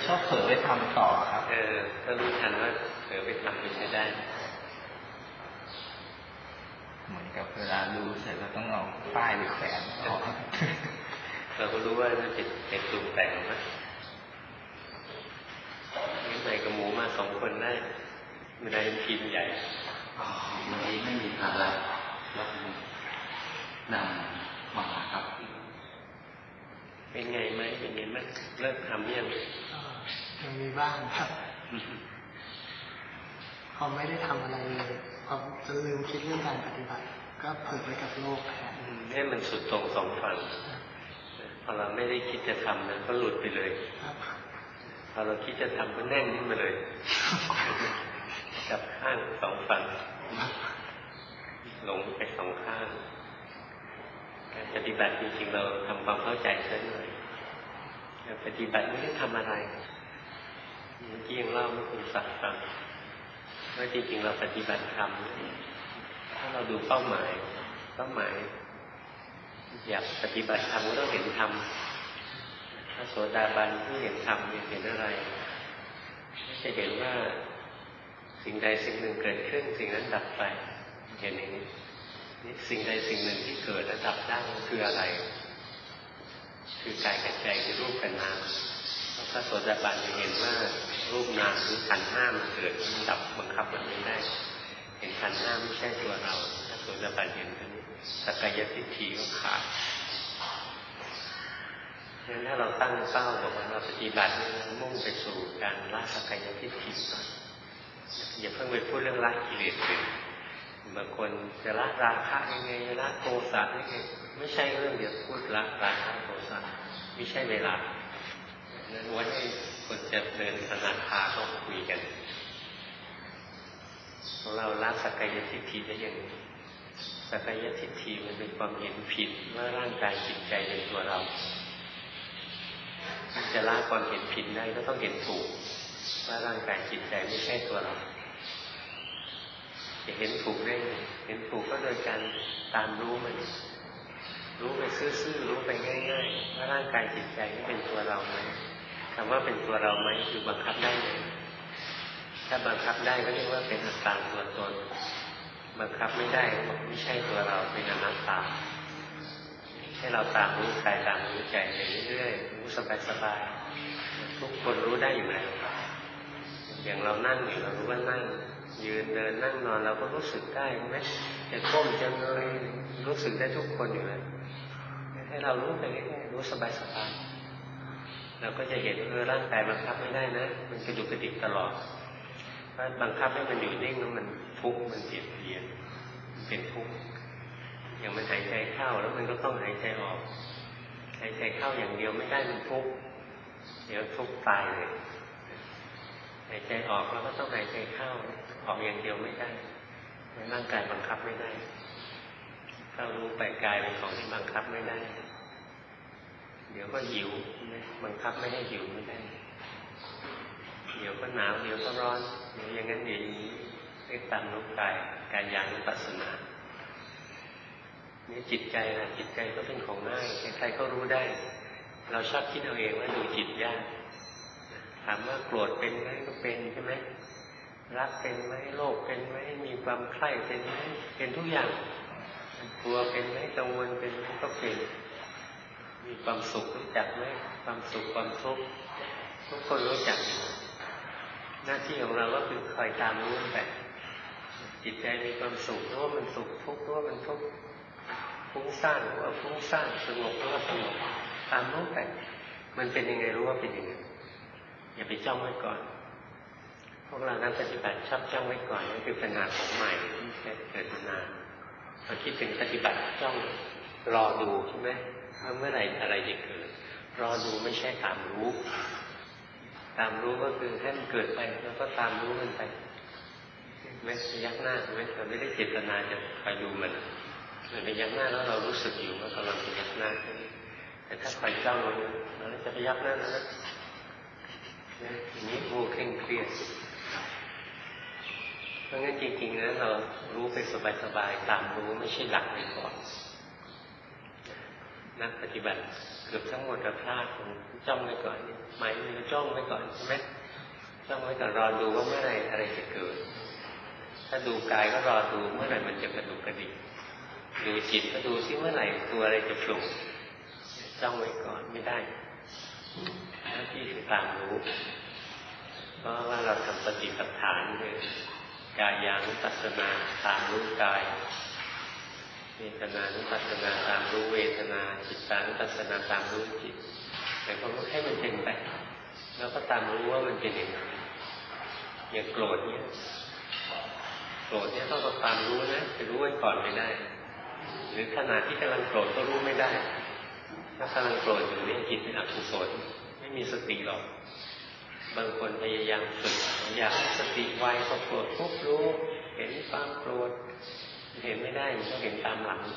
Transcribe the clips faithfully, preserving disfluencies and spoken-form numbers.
ชอบเผลอไปทำต่อครับเออถ้ารู้ทันว่าเผลอไปทำไปใช้ได้เหมือนกับเวลารู้เสร็จเราต้องเอาป้ายไปแขวนออกเราก็รู้ว่ามันเป็นเป็นปรุงแต่งนะนี่ใส่กับหมูมาสองคนได้ไม่ได้พิมพ์ใหญ่วันนี้ไม่มีภาระแล้วนำมาครับเป็นไงไหมเป็นไงไหมเลิกทำยังยังมีบ้างครับพอไม่ได้ทำอะไรเลยพอจะลืมคิดเรื่องการปฏิบัติก็เผลอไปกับโลกแทนให้มันสุดตรงสองฝั่งพอเราไม่ได้คิดจะทำนะก็หลุดไปเลยพอเราคิดจะทำก็แน่นขึ้นมาเลยจับข้างสองฝั่งหลงไปสองข้างการปฏิบัติจริงๆเราทำความเข้าใจซะหน่อยการปฏิบัติไม่ได้ทำอะไรเมื่อกี้ยังเล่าให้คุณฟังฟังว่าจริงๆเราปฏิบัติธรรมถ้าเราดูเป้าหมายเป้าหมายอยากปฏิบัติธรรมก็ต้องเห็นธรรมถ้าโสดาบันที่เห็นธรรมเห็นอะไรจะเห็นว่าสิ่งใดสิ่งหนึ่งเกิดขึ้นสิ่งนั้นดับไปเห็นอย่างนี้สิ่งใดสิ่งหนึ่งที่เกิดและดับได้คืออะไรคือกายกับใจคือรูปกับนามพระโสดาบันเห็นว่ารูปนามหรือขันธ์ห้ามันเกิดมันดับบังคับมันไม่ได้เห็นขันธ์ห้าไม่ใช่ตัวเราพระโสดาบันเห็นแบบนี้สักกายทิฏฐิก็ขาดงั้นถ้าเราตั้งเป้าบอกว่าเราปฏิบัติมุ่งไปสู่การละสักกายทิฏฐิก่อนอย่าเพิ่งไปพูดเรื่องละกิเลสเลยบางคนจะละราคะยังไงละโทสะยังไงไม่ใช่เรื่องเดียวพูดละราคะโทสะไม่ใช่เวลานั้นไว้ให้คนจะเดินอนาคาเขาคุยกันของเราละสักกายทิฏฐิได้ยังไงสักกายทิฏฐิมันเป็นความเห็นผิดว่าร่างกายจิตใจเป็นตัวเราจะละความเห็นผิดได้ก็ต้องเห็นถูกว่าร่างกายจิตใจไม่ใช่ตัวเราจะเห็นถูกได้เห็นถูกก็โดยการตามรู้มันรู้ไปซื่อๆรู้ไปง่ายๆว่าร่างกายจิตใจนี่เป็นตัวเราไหมคำว่าเป็นตัวเราไหมคือบังคับได้ไหมถ้าบังคับได้ก็เรียกว่าเป็นอัตตาตัวตนบังคับไม่ได้ก็บอกไม่ใช่ตัวเราเป็นอนัตตาให้เราตามรู้กายตามรู้ใจไปเรื่อยๆรู้สบายๆทุกคนรู้ได้อยู่แล้วอย่างเรานั่งอยู่เรารู้ว่านั่งยืนเดินนั่งนอนเราก็รู้สึกได้ไหมจะก้มจะเงยรู้สึกได้ทุกคนอยู่แล้วให้เรารู้ไปเรื่อยๆรู้สบายๆเราก็จะเห็นว่าร่างกายบังคับไม่ได้นะมันกระดุกกระดิกตลอดถ้าบังคับให้มันอยู่นิ่งแล้วมันทุกข์มันเบียดเบียนเป็นทุกข์อย่างมันหายใจเข้าแล้วมันก็ต้องหายใจออกหายใจเข้าอย่างเดียวไม่ได้มันทุกข์เดี๋ยวทุกข์ตายเลยหายใจออกแล้วก็ต้องหายใจเข้าออกอย่างเดียวไม่ได้ร่างกายบังคับไม่ได้ถ้ารู้ไปกายเป็นของที่บังคับไม่ได้เดี๋ยวก็หิวบังคับไม่ให้หิวไม่ได้เดี๋ยวก็หนาวเดี๋ยวก็ร้อนเดี๋ยวอย่างนั้นเดี๋ยวอย่างนี้เรียกตามรู้กายกายญาณุปัสสนานี่จิตใจนะจิตใจก็เป็นของง่ายใครๆก็รู้ได้เราชอบคิดเอาเองว่าดูจิตยากถามว่าโกรธเป็นไหมก็เป็นใช่ไหมรักเป็นไหมโลภเป็นไหมมีความใคร่เป็นไหมเป็นทุกอย่างกลัวเป็นไหมกังวลเป็นไหมก็เป็นมีความสุขรู้จักไหมความสุขความทุกข์ทุกคนรู้จักหน้าที่ของเราก็คือคอยตามรู้ไปจิตใจมีความสุขรู้ว่ามันสุขทุกข์รู้ว่ามันทุกข์ฟุ้งซ่านรู้ว่าฟุ้งซ่านสงบรู้ว่าสงบตามรู้ไปมันเป็นยังไงรู้ว่าเป็นยังไงอย่าไปจ้องไว้ก่อนพวกเรานักปฏิบัติชอบจ้องไว้ก่อนนั่นคือปัญหาของใหม่ที่เกิดมานานพอคิดถึงปฏิบัติจ้องรอดูใช่ไหมว่าเมื่อไหร่อะไรจะเกิดรอดูไม่ใช่ตามรู้ตามรู้ก็คือให้มันเกิดไปแล้วก็ตามรู้มันไปไม่ยักหน้าไม่เราไม่ได้เจตนาจะคอยดูมันเราไปยักหน้าแล้วเรารู้สึกอยู่ว่ากำลังจะยักหน้าแต่ถ้าคอยจ้องเราจะไปยักหน้านะอย่างนี้โง่เคร่งเครียดเพราะงั้นจริงๆนะเรารู้ไปสบายๆตามรู้ไม่ใช่หลักไปก่อนนักปฏิบัติเกือบทั้งหมดกับพลาดของจ้องไว้ก่อนหมายมือจ้องไว้ก่อนใช่ไหมจ้องไว้ก่อนรอดูว่าเมื่อไรอะไรจะเกิดถ้าดูกายก็รอดูเมื่อไหร่มันจะกระดุกกระดิกดูจิตก็ดูซิเมื่อไหร่ตัวอะไรจะโผล่จ้องไว้ก่อนไม่ได้หน้าที่คือตามรู้เพราะว่าเราทำปฏิปทานเลยกายานุปัสสนาตามรู้กายเวทนานุปัสสนาตามรู้เวทนาจิตตานุปัสสนาตามรู้จิตแต่พอรู้ให้มันเป็นไปแล้วก็ตามรู้ว่ามันเป็นอย่างไรอย่างโกรธเนี่ยโกรธเนี่ยต้องตามรู้นะไปรู้ไว้ก่อนไม่ได้หรือขณะที่กำลังโกรธก็รู้ไม่ได้ถ้ากำลังโกรธอยู่เนี่ยจิตเป็นอกุศลไม่มีสติหรอกบางคนพยายามฝึกอยากให้สติไวพอโกรธปุ๊บรู้เห็นความโกรธเห็นไม่ได้มันก็เห็นตามหลัง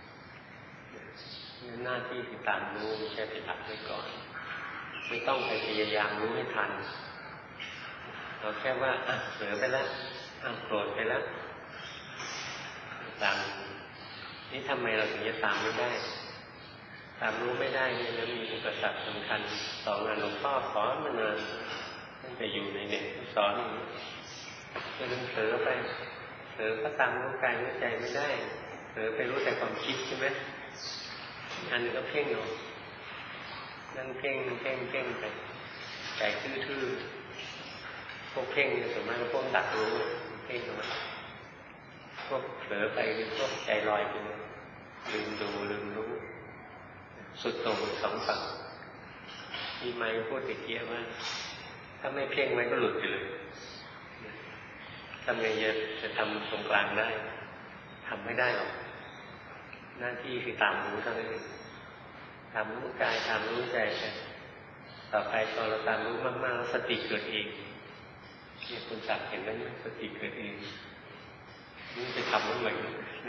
หน้าที่คือตามรู้ไม่ใช่ไปหลับไว้ก่อนไม่ต้องไปพยายามรู้ให้ทันเราแค่ว่าอ่ะเผลอไปแล้วอ่ะโกรธไปแล้วตามนี่ทำไมเราถึงจะตามไม่ได้ตามรู้ไม่ได้เนี่ยแล้วมีอุปสรรคสำคัญสองอันหลวงพ่อสอนมานานตั้งแต่อยู่ในเน็ตสอนอย่างนี้จะลืมเผลอไปเผลอก็ตามรู้กายรู้ใจไม่ได้เผลอไปรู้แต่ความคิดใช่ไหมอันนี้ก็เพ่งเอานั่งเพ่งเพ่งเพ่งไปใจทื่อๆพวกเพ่งเนี่ยส่วนมากก็พวกดักรู้เพ่งเอาไว้พวกเผลอไปหรือพวกใจลอยไปลืมดูลืมรู้สุดตรงสองฝั่งมีไม้พูดตะเกียบว่าถ้าไม่เพ่งไว้ก็หลุดไปเลยทำไงจะทำตรงกลางได้ทำไม่ได้หรอกหน้าที่คือตามรู้เท่านั้นเองตามรู้กายตามรู้ใจไปต่อไปพอเราตามรู้มากๆแล้วสติเกิดเองนี่คุณจับเห็นไหมสติเกิดเองนี่จะทำไม่เหมือน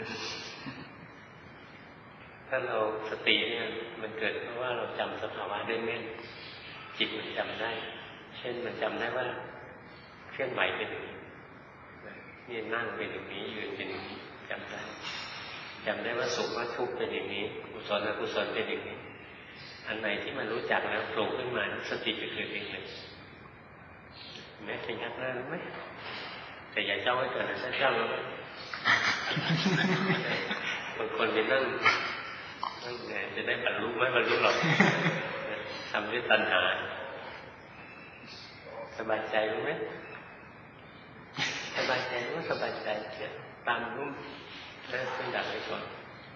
ถ้าเราสติเนี่ยมันเกิดเพราะว่าเราจำสภาวะได้แม่นจิตมันจำได้เช่นมันจำได้ว่าเคลื่อนไหวเป็นอย่างนี้นี่นั่งเป็นอย่างนี้ยืนเป็นอย่างนี้จำได้จำได้ว่าสุขว่าทุกข์เป็นอย่างนี้กุศลอกุศลเป็นอย่างนี้อันไหนที่มันรู้จักแล้วโผล่ขึ้นมาสติจะเกิดเองเลยแม้จะยักหน้าไหมแต่อย่าจ้องไว้ก่อนนะถ้าจ้องแล้วบางคนไปนั่งนั่งเนี่ยจะได้บรรลุไม่บรรลุหรอกทำด้วยตัณหาสบายใจรู้ไหมสบายใจรู้สบายใจเนี่ยตามรู้แล้วเป็นดับไว้ก่อน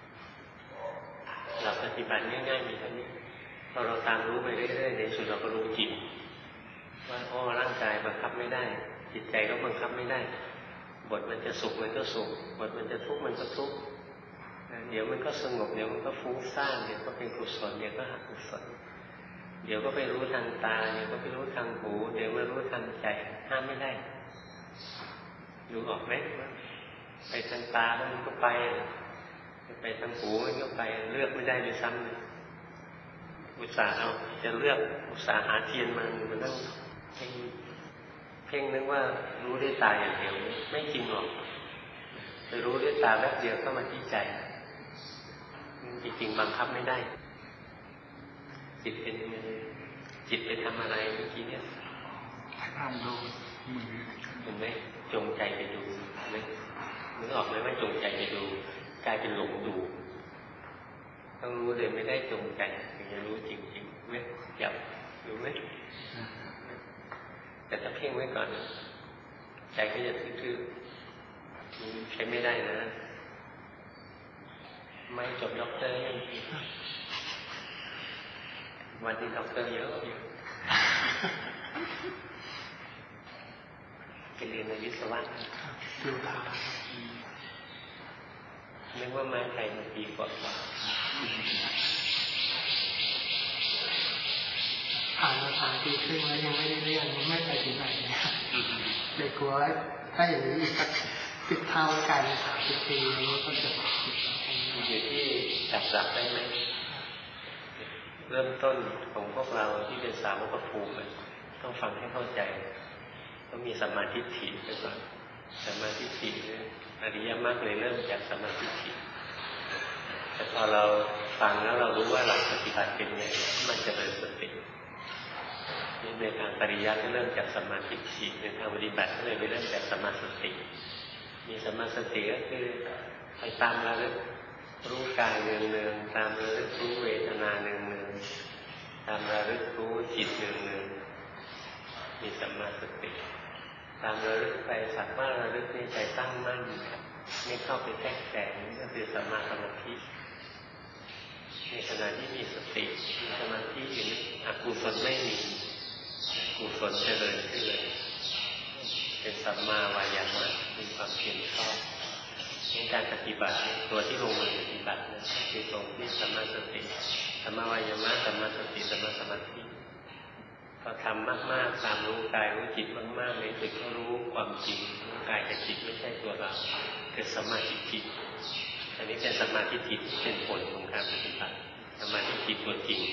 เราปฏิบัติง่ายๆมีเท่านี้พอเราตามรู้ไปเรื่อยๆในสุดเราก็รู้จิตว่าอ๋อร่างกายบังคับไม่ได้จิตใจก็บังคับไม่ได้บทมันจะสุขมันก็สุขบทมันจะทุกข์มันก็ทุกข์เดี๋ยวมันก็สงบเดี๋ยวมันก็ฟุ้งซ่านเดี๋ยวก็เป็นกุศลเดี๋ยวก็อกุศลเดี๋ยวก็ไปรู้ทางตาเดี๋ยวก็ไปรู้ทางหูเดี๋ยวมารู้ทางใจห้ามไม่ได้ดูออกไหมไปทางตาแล้วมันก็ไปไปทางหูมันก็ไปเลือกไม่ได้ด้วยซ้ำเลยอุตส่าห์เอาจะเลือกอุตส่าห์หาเทียนมามันต้องเพ่งเพ่งนึกว่ารู้ด้วยตาอย่างเดียวไม่จริงหรอกไปรู้ด้วยตาแป๊บเดียวก็มาที่ใจจริงๆบังคับไม่ได้จิตเป็นยังไงจิตไปทำอะไรเมื่อกี้เนี่ยตามดูมือเห็นไหมจงใจไปดูไหมนึกออกไหมว่าจงใจไปดูกลายเป็นหลงดูต้องรู้เลยไม่ได้จงใจถึงจะรู้จริงๆไหมจับรู้ไหมแต่ถ้าเพ่งไว้ก่อนใจก็จะทื่อๆใช้ไม่ได้นะไม่จบด็อกเตอร์ยังวันนี้ด็อกเตอร์เยอะอยู่ไปเรียนในวิศวะดูทางนึกว่าไม้ไผ่มาปีกว่าผ่านมาสามปีครึ่งแล้วยังไม่ได้เรียนไม่ไปที่ไหนเลยเด็กกลัวถ้าอย่างนี้อีกสักสิบเท่าแล้วกลายเป็นสามสิบปีนี้ก็จะอยู่ที่จับจับได้ไหมเริ่มต้นของพวกเราที่เป็นสาวกภูมิต้องฟังให้เข้าใจต้องมีสัมมาทิฏฐิไปก่อนสัมมาทิฏฐิอริยมรรคเลยเริ่มจากสัมมาทิฏฐิแต่พอเราฟังแล้วเรารู้ว่าหลักปฏิบัติเป็นไงมันจะเป็นสติในทางปริยัติเริ่มจากสัมมาทิฏฐิในทางปฏิบัติก็เลยไปเริ่มจากสัมมาสติมีสัมมาสติก็คือไปตามระลึกรู้กายเนืองๆตามระลึกรู้เวทนาเนืองๆตามระลึกรู้จิตเนืองๆมีสัมมาสติตามระลึกไปสักว่าระลึกในใจตั้งมั่นไม่เข้าไปแทรกแซงนี่ก็คือสัมมาสมาธิในขณะที่มีสติมีสมาธิอยู่นี้อกุศลไม่มีกุศลเจริญขึ้นเลยเป็นสัมมาวายามะมีความเพียรชอบในการปฏิบัติตัวที่ลงมือปฏิบัตินะคือตรงที่สัมมาสติสัมมาวายามะสัมมาสติสัมมาสมาธิพอทำมากๆตามรู้กายรู้จิตมากๆในสุดก็รู้ความจริงรู้กายกับจิตไม่ใช่ตัวเราเกิดสัมมาทิฏฐิอันนี้เป็นสัมมาทิฏฐิที่เป็นผลของการปฏิบัติสัมมาทิฏฐิตัวจริง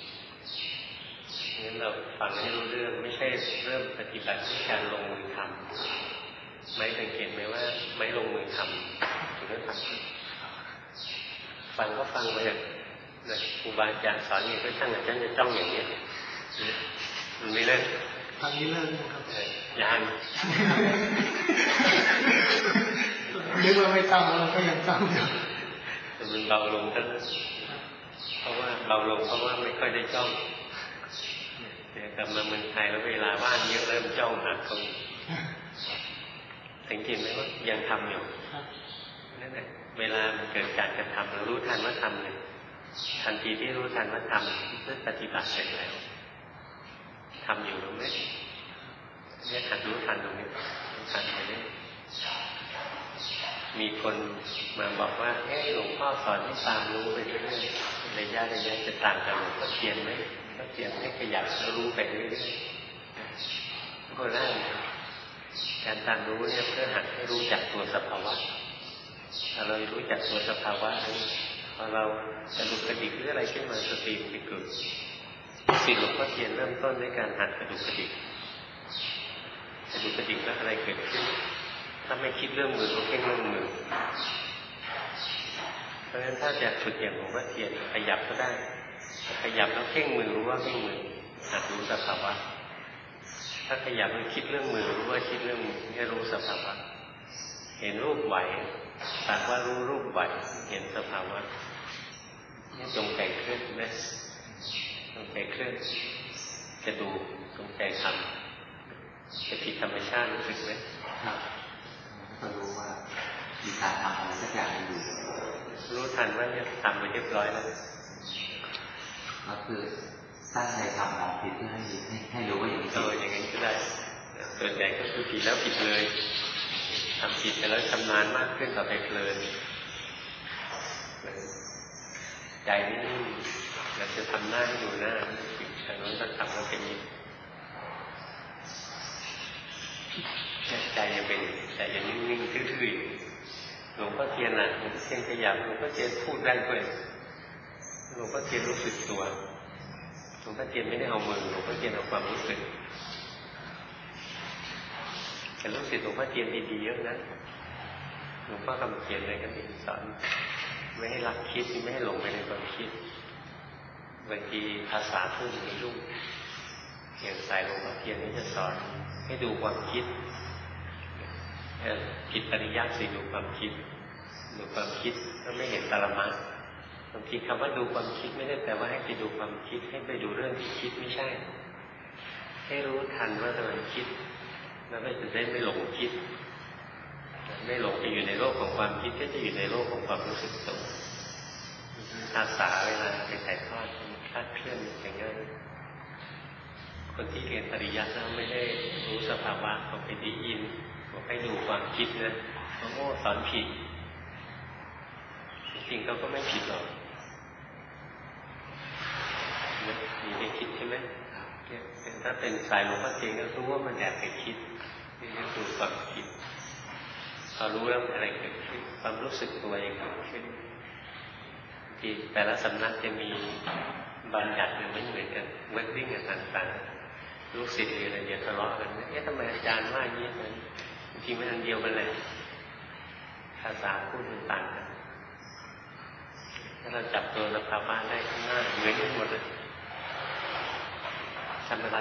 งั้นเราฟังให้รู้เรื่องไม่ใช่เริ่มปฏิบัติด้วยการลงมือทำไม่สังเกตไหมว่าไม่ลงมือทำถึงได้ทำฟังก็ฟังไปเถอะครูบาอาจารย์สอนอย่างก็ช่างอาจารย์จะจ้องอย่างนี้มันไม่เลิกตอนนี้เลิกนะครับยังนึกว่าไม่ต้องแล้วก็ยังต้องอยู่แต่มันเบาลงทั้งเพราะว่าเบาลงเพราะว่าไม่ค่อยได้จ้องเดี๋ยวกลับมาเมืองไทยแล้วเวลาว่างเยอะเริ่มจ้องหนักตรงสังเกตไหมว่ายังทำอยู่นั่นแหละเวลามันเกิดการกระทำเรารู้ทันว่าทำเลยทันทีที่รู้ทันว่าทำเพื่อปฏิบัติเสร็จแล้วทำอยู่หรือไม่เนี่ยหัดรู้ทันตรงนี้รู้ทันไปเรื่อยมีคนมาบอกว่าเอ๊ะหลวงพ่อสอนให้ตามรู้ไปเรื่อยๆระยะระยะจะต่างกับหลวงพ่อเทียนไหมก็เทียนให้ขยับแล้วรู้ไปเรื่อยๆก็ได้การตามรู้เนี่ยเพื่อหัดให้รู้จักตัวสภาวะถ้าเรารู้จักตัวสภาวะพอเราจะลุกกระดิกหรืออะไรขึ้นมาสติมันจะเกิดสิ่งหลวงพ่อเทียนเริ่มต้นด้วยการหัดกระดุกกระดิกกระดุกกระดิกแล้วอะไรเกิดขึ้นถ้าไม่คิดเรื่องมือก็เพ่งเรื่องมือเพราะฉะนั้นถ้าจะฝึกอย่างหลวงพ่อเทียนขยับก็ได้ขยับแล้วเพ่งมือรู้ว่าเพ่งมือหัดรู้สภาวะถ้าขยับแล้วคิดเรื่องมือรู้ว่าคิดเรื่องมือให้รู้สภาวะเห็นรูปไหวสักว่ารู้รูปไหวเห็นสภาวะนี่จงใจเคลื่อนไหมจงใจเคลื่อนจะดูจงใจทำจะผิดธรรมชาติรู้สึกไหมครับก็รู้ว่ามีการทำอะไรสักอย่างอยู่รู้ทันว่าเนี่ยทำไปเรียบร้อยแล้วก็คือตั้งใจทำมองผิดเพื่อให้ให้ให้รู้ว่าอย่างนี้เอออย่างนี้ก็ได้ส่วนใหญ่ก็คือผิดแล้วผิดเลยทำผิดไปแล้วชำนาญมากขึ้นต่อไปเพลินใจนี่เราจะทำหน้าให้ดูหน้าแต่นั้นจะทำแล้วเป็นนี้ใจจะเป็นใจจะนิ่งๆทื่อๆหลวงพ่อเทียนน่ะหลวงพ่อเทียนขยับหลวงพ่อเทียนพูดได้ด้วยหลวงพ่อเทียนรู้สึกตัวหลวงพ่อเทียนไม่ได้เอามือหลวงพ่อเทียนเอาความรู้สึกแต่รู้สึกหลวงพ่อเทียนดีๆเยอะนะหลวงพ่อคำเขียนอะไรกันดีสอนไม่ให้รักคิดไม่ให้หลงไปในความคิดบางทีภาษาพูดมีลูกอย่างสายหลวงพ่อเทียนนี่จะสอนให้ดูความคิดผิดปริยัติสิดูความคิดดูความคิดก็ไม่เห็นปรมัตถ์บางทีคำว่าดูความคิดไม่ได้แปลว่าให้ไปดูความคิดให้ไปดูเรื่องที่คิดไม่ใช่ให้รู้ทันว่ามันคิดแล้วไม่จะได้ไม่หลงคิดไม่หลงไปอยู่ในโลกของความคิดก็จะอยู่ในโลกของความรู้สึกตัวภาษาเวลาไปถ่ายทอดมันคลาดเคลื่อนอย่างง่ายคนที่เรียนปริยัติแล้วไม่ได้รู้สภาวะเขาไปได้ยินบอกให้ดูความคิดนะเขาโง่สอนผิดจริงๆเขาก็ไม่ผิดหรอกมีไปคิดใช่ไหมถ้าเป็นสายหลวงพ่อเทียนก็รู้ว่ามันแอบไปคิดนี่เรียกดูความคิดพอรู้แล้วอะไรเกิดขึ้นความรู้สึกตัวเองเกิดขึ้นที่แต่ละสำนักจะมีบัญญัติไม่เหมือนกันเวทติ้งต่างๆลูกศิษย์อะไรเดี๋ยวทะเลาะกันเอ๊ะทำไมอาจารย์ว่าอย่างนี้มันบางทีมันอันเดียวกันเลยภาษาพูดมันต่างกันถ้าเราจับตัวสภาวะได้ข้างหน้าเหมือนกันหมดเลยทำอะไร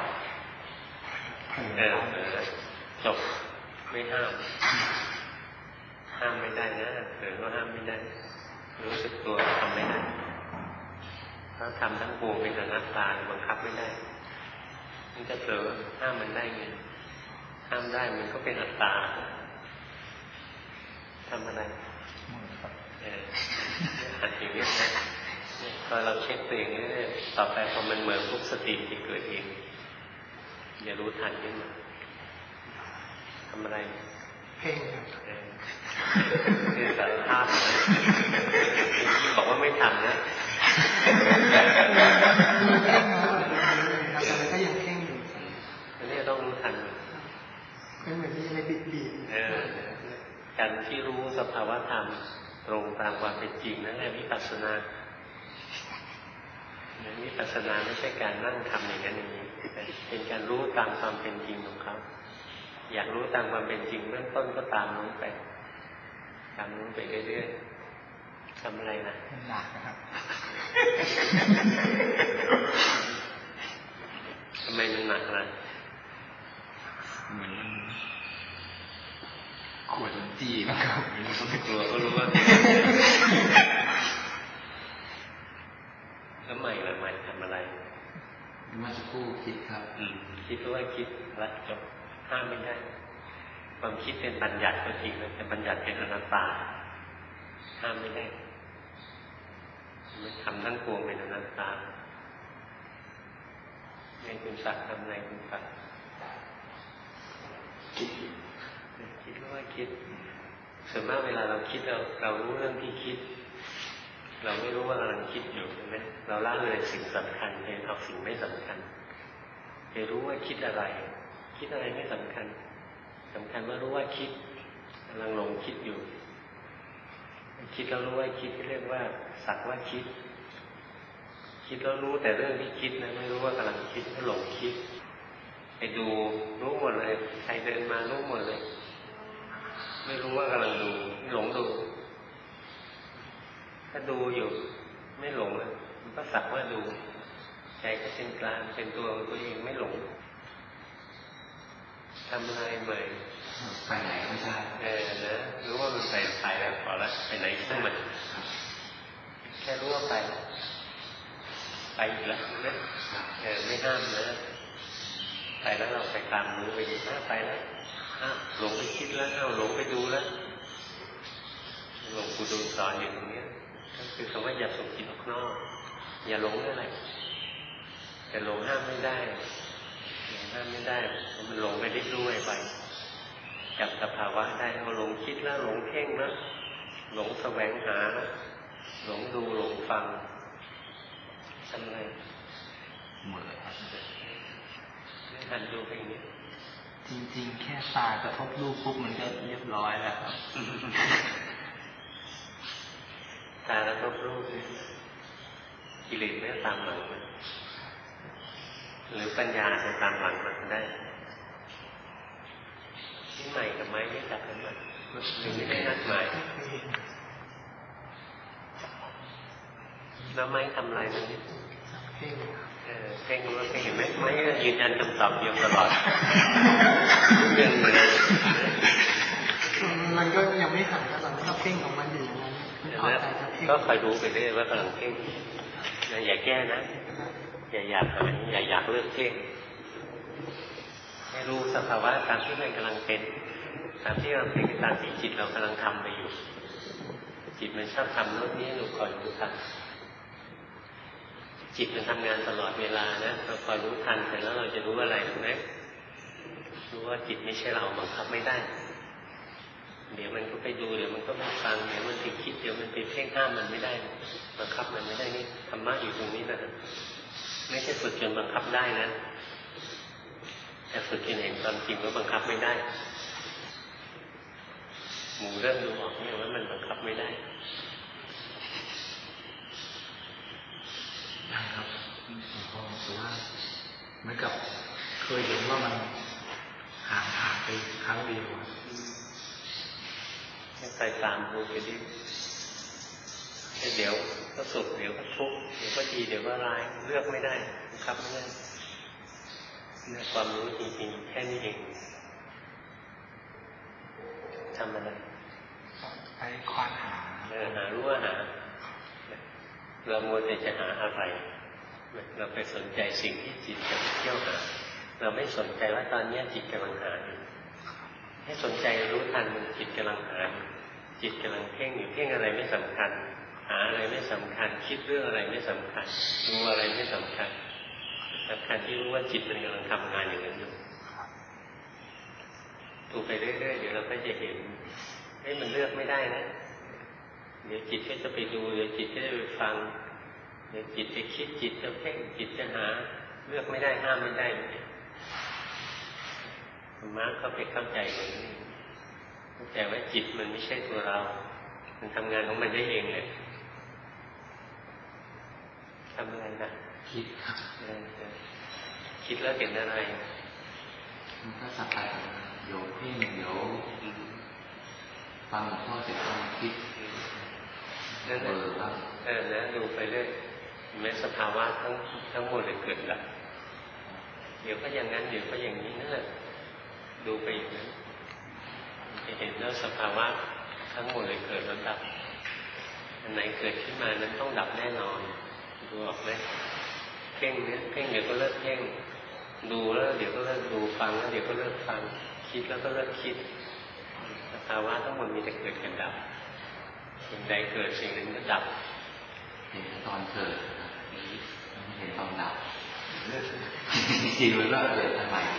เออเออจบไม่ห้ามห้ามไม่ได้นะเออก็ห้ามไม่ได้รู้สึกตัวทำไม่ได้ถ้าทำทั้งปวงเป็นอนัตตาบังคับไม่ได้มันจะเผลอห้ามมันได้ไงห้ามได้มันก็เป็นอัตตาทำอะไรเออหัดอย่างนี้นะพอเราเช็คตัวเองเรื่อยๆต่อไปพอมันเหมือนทุกสติที่เกิดเองอย่ารู้ทันขึ้นมาทำอะไรเพ่งคือสารภาพบอกว่าไม่ทำนะมีเพ่งนะแต่ก็ยังเพ่งอยู่อันนี้ต้องรู้ทันเป็นเหมือนมีอะไรบิดบีบการที่รู้สภาวะธรรมตรงตามความเป็นจริงนั่นแหละวิปัสสนาวิปัสสนาไม่ใช่การนั่งทำอย่างนั้นอย่างนี้เป็นการรู้ตามความเป็นจริงของเขาอยากรู้ตามความเป็นจริงเบื้องต้นก็ตามรู้ไปตามรู้ไปเรื่อยๆทำอะไรนะหนักนะครับทำไมมันหนักล่ะเหมือนขวดจีนะครับไม่กลัวก็รู้ว่าแล้วใหม่ละใหม่ทำอะไรเมื่อสักครู่คิดครับคิดว่าคิดละจบห้ามไม่ได้ความคิดเป็นบัญญัติก็จริงแต่บัญญัติเป็นอนัตตาห้ามไม่ได้มันทำทั้งปวงเป็นอนัตตาในคุณศักดิ์ทำอะไรคุณศักดิ์คิดคิดว่าคิดส่วนมากเวลาเราคิดเราเรารู้เรื่องที่คิดเราไม่รู้ว่ากำลังคิดอยู่ใช่ไหมเราละเลยสิ่งสำคัญไปเอาสิ่งไม่สำคัญไปรู้ว่าคิดอะไรคิดอะไรไม่สำคัญสำคัญว่ารู้ว่าคิดกำลังลงคิดอยู่คิดแล้วรู้ว่าคิดเรียกว่าสักว่าคิดคิดแล้วรู้แต่เรื่องที่คิดนะไม่รู้ว่ากำลังคิดก็หลงคิดไปดูรู้หมดเลยใครเดินมารู้หมดเลยไม่รู้ว่ากำลังดูหลงดูถ้าดูอยู่ไม่หลงมันก็สักว่าดูใจก็เป็นกลางเป็นตัวของตัวเองไม่หลงทำอะไรใหม่ไปไหนไม่ได้เออนะรู้ว่ามันไปไปแล้วพอแล้วไปไหนช่างมันแค่รู้ว่าไปไปอีกแล้วนะเออไม่ห้ามนะไปแล้วเราไปตามรู้ไปดีไปแล้วอ้าวหลงไปคิดแล้วอ้าวหลงไปดูแล้วหลงกูดูสอนอยู่ตรงนี้ก็คือคำว่าอย่าส่งจิตออกนอกอย่าหลงอะไรแต่หลงห้ามไม่ได้ห้ามไม่ได้มันหลงไปเรื่อยๆไปจับสภาวะได้เอาหลงคิดแล้วหลงเพ่งแล้วหลงแสวงหาแล้วหลงดูหลงฟังทำอะไรเหมือนไม่ทันดูไปอย่างนี้จริงๆแค่ตากระทบรูปปุ๊บมันก็เรียบร้อยแล้วครับตากระทบรูปกิเลสไม่ตามหลังมันหรือปัญญาจะตามหลังมันได้ที่ใหม่กับไม้ไม่จับกันมันหรือไม่ได้นัดหมายแล้วไม้ทำอะไรมันนี่เพ่งเออเพ่งรู้ว่าเพ่งเห็นไหมไม้ยืนยันคำตอบเดียวตลอดเรื่องเลยมันก็ยังไม่หายก็ตอนถ้าเพ่งของมันอยู่อย่างนั้นก็คอยรู้ไปเรื่อยว่ากำลังเพ่งอย่าแก้นะอย่าอยากหายอย่าอยากเลิกเพ่งให้รู้สภาวะตามที่มันกำลังเป็นตามที่เราเป็นตามที่จิตเรากำลังทำไปอยู่จิตมันชอบทำโน้นนี้เราคอยรู้ทันจิตมันทำงานตลอดเวลานะเราคอยรู้ทันเสร็จแล้วเราจะรู้อะไรถูกไหมรู้ว่าจิตไม่ใช่เราบังคับไม่ได้เดี๋ยวมันก็ไปดูเดี๋ยวมันก็มาฟังเดี๋ยวมันไปคิดเดี๋ยวมันไปเพ่งห้ามมันไม่ได้บังคับมันไม่ได้นี่ธรรมะอยู่ตรงนี้นะไม่ใช่ฝึกจนบังคับได้นะแต่ฝึกจนเห็นความจริงว่าบังคับไม่ได้หมู่เริ่มดูออกเนี่ยว่ามันบังคับไม่ได้นะครับผมก็รู้สึกว่าเหมือนกับเคยเห็นว่ามันห่างห่างไปครั้งเดียวไปตามดูไปดิเดี๋ยวก็สุขเดี๋ยวก็ทุกข์เดี๋ยวก็ดีเดี๋ยวก็ร้ายเลือกไม่ได้ครับไม่ได้เนี่ยความรู้จริงๆแค่นี้เองทำอะไรไปควานหาเออหารู้ว่าหาเรามัวแต่จะหาอะไรเราไปสนใจสิ่งที่จิตจะเที่ยวหาเราไม่สนใจว่าตอนนี้จิตกำลังหาให้สนใจรู้ทันจิตกำลังหาจิตกำลังเพ่งอยู่เพ่งอะไรไม่สำคัญหาอะไรไม่สำคัญคิดเรื่องอะไรไม่สำคัญดูอะไรไม่สำคัญสำคัญที่รู้ว่าจิตมันกำลังทำงานอย่างนั้นอยู่ดูไปเรื่อยๆเดี๋ยวเราก็จะเห็นให้มันเลือกไม่ได้นะเดี๋ยวจิตก็จะไปดูเดี๋ยวจิตก็จะไปฟังเดี๋ยวจิตจะคิดจิตจะเพ่งจิตจะหาเลือกไม่ได้ห้ามไม่ได้ธรรมะก็ไปเข้าใจตรงนี้แต่ว่าจิตมันไม่ใช่ตัวเรามันทำงานของมันได้เองเลยทำอะไรนะคิดครับคิดแล้วเห็นอะไรมันก็สักแต่เดี๋ยวเพ่งเดี๋ยวฟังหลวงพ่อเสร็จก็คิดนั่นแหละเออนะดูไปเรื่อยแม้สภาวะทั้งทั้งหมดเลยเกิดดับเดี๋ยวก็อย่างนั้นเดี๋ยวก็อย่างนี้นั่นแหละดูไปอย่างนั้นจะเห็นว่าสภาวะทั้งหมดเลยเกิดแล้วดับอันไหนเกิดขึ้นมานั้นต้องดับแน่นอนดูออกไหมเพ่งเนี่ยเพ่งเดี๋ยวก็เลิกเพ่งดูแล้วเดี๋ยวก็เลิกดูฟังแล้วเดี๋ยวก็เลิกฟังคิดแล้วก็เลิกคิดสภาวะทั้งหมดมีแต่เกิดกันดับสิ่งใดเกิดสิ่งนั้นก็ดับเห็นตอนเกิดไม่เห็นตอนดับจริงมันก็เกิดใหม่ไป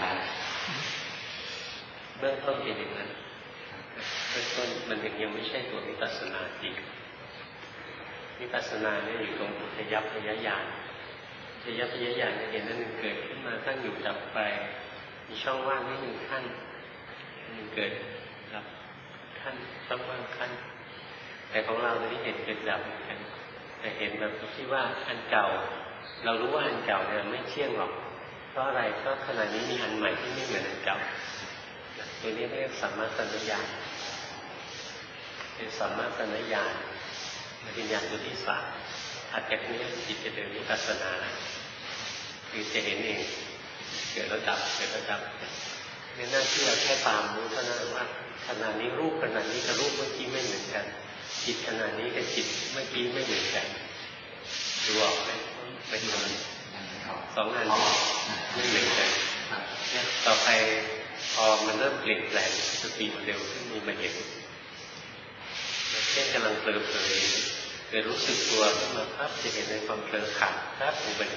เบื้องต้นเป็นอย่างนั้นเบื้องต้นมันยังยังไม่ใช่ตัววิปัสสนาจริงวิปัสสนาเนี่ยอยู่ตรงอุทยัพพยญาณอุทยัพพยญาณเนี่ยเห็นนั่นหนึ่งเกิดขึ้นมาตั้งอยู่ดับไปมีช่องว่างไม่หนึ่งขั้นหนึ่งเกิดดับขั้นช่องว่างขั้นแต่ของเราตอนนี้เห็นเกิดดับเหมือนกันแต่เห็นแบบที่ว่าอันเก่าเรารู้ว่าอันเก่าเนี่ยไม่เที่ยงหรอกเพราะอะไรก็ขณะนี้มีอันใหม่ที่ไม่เหมือนอันเก่าตัวนี้เรียกสัมมาสัญญาเป็นสัมมาสัญญาเป็นญาณตัวที่สามถัดจากนี้จิตจะเดินวิปัสสนาคือจะเห็นเองเกิดแล้วดับเกิดแล้วดับเนี่ยหน้าที่เราแค่ตามรู้เท่านั้นว่าขณะนี้รูปขณะนี้กับรูปเมื่อกี้ไม่เหมือนกันจิตขณะนี้กับจิตเมื่อกี้ไม่เหมือนกันดูออกไหมไม่เหมือนสองงานไม่เหมือนกันเนี่ยต่อไปพอมันเริ่มเปลี่ยนแปลงสติมันเร็วขึ้นมีมาเห็นเช่นกำลังเผลอเผลอเกิดรู้สึกตัวขึ้นมาครับจะเห็นในความเผลอขาดครับลงไป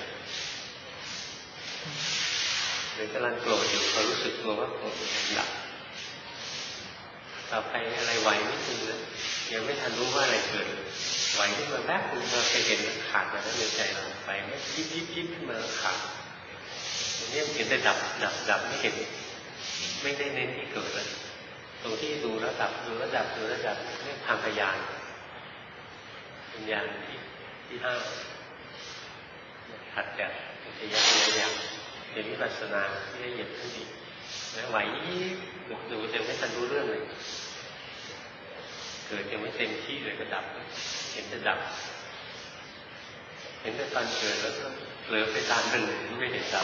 หรือกำลังโกรธอยู่พอรู้สึกตัวว่าโกรธดับต่อไปอะไรไหวไม่ถึงเลยยังไม่ทันรู้ว่าอะไรเกิดไหวขึ้นมาแป๊บนึงเราเคยเห็นมันขาดมาแล้วในใจเราไปไม่ยิบยิบยิบขึ้นมาขาดตรงนี้เห็นแต่ดับดับดับไม่เห็นไม่ได้เน้นที่เกิดเลยตรงที่ดูแล้วดับดูแล้วดับดูแล้วดับเรียกทางพยานพยานที่ที่ห้าถัดจากวิทยาวิทยาเป็นวิปัสสนาที่ละเอียดขึ้นอีกแล้วไหวดูแต่ไม่ทันรู้เรื่องเลยเกิดยังไม่เต็มที่เลยก็ดับเห็นจะดับเห็นแต่ตอนเกิดแล้วก็เผลอไปตามไปเลยไม่เห็นดับ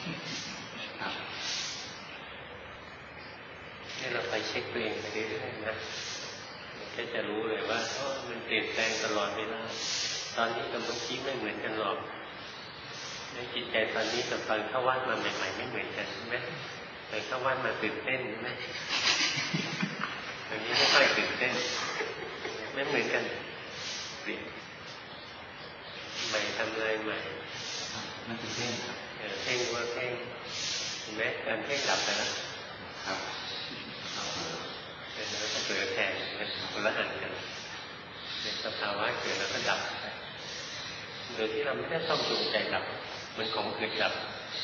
นี่เราไปเช็คตัวเองไปเรื่อยๆนะแค่จะรู้เลยว่าอ๋อมันเปลี่ยนแปลงตลอดเวลาตอนนี้กับเมื่อกี้ไม่เหมือนกันหรอกในจิตใจตอนนี้กับตอนเข้าวัดมาใหม่ๆไม่เหมือนกันใช่ไหมไปเข้าวัดมาตื่นเต้นใช่ไหมตอนนี้ไม่ค่อยตื่นเต้นไม่เหมือนกันเปลี่ยนใหม่ทำอะไรใหม่มันตื่นเต้นครับเพ่งว่าเพ่งเห็นไหมการเพ่งดับไปแล้วครับเกิดแล้วก็เกิดแทนเป็นคนละอันกันเป็นสภาวะเกิดแล้วก็ดับไปโดยที่เราไม่ได้ต้องจูงใจดับมันของเกิดดับ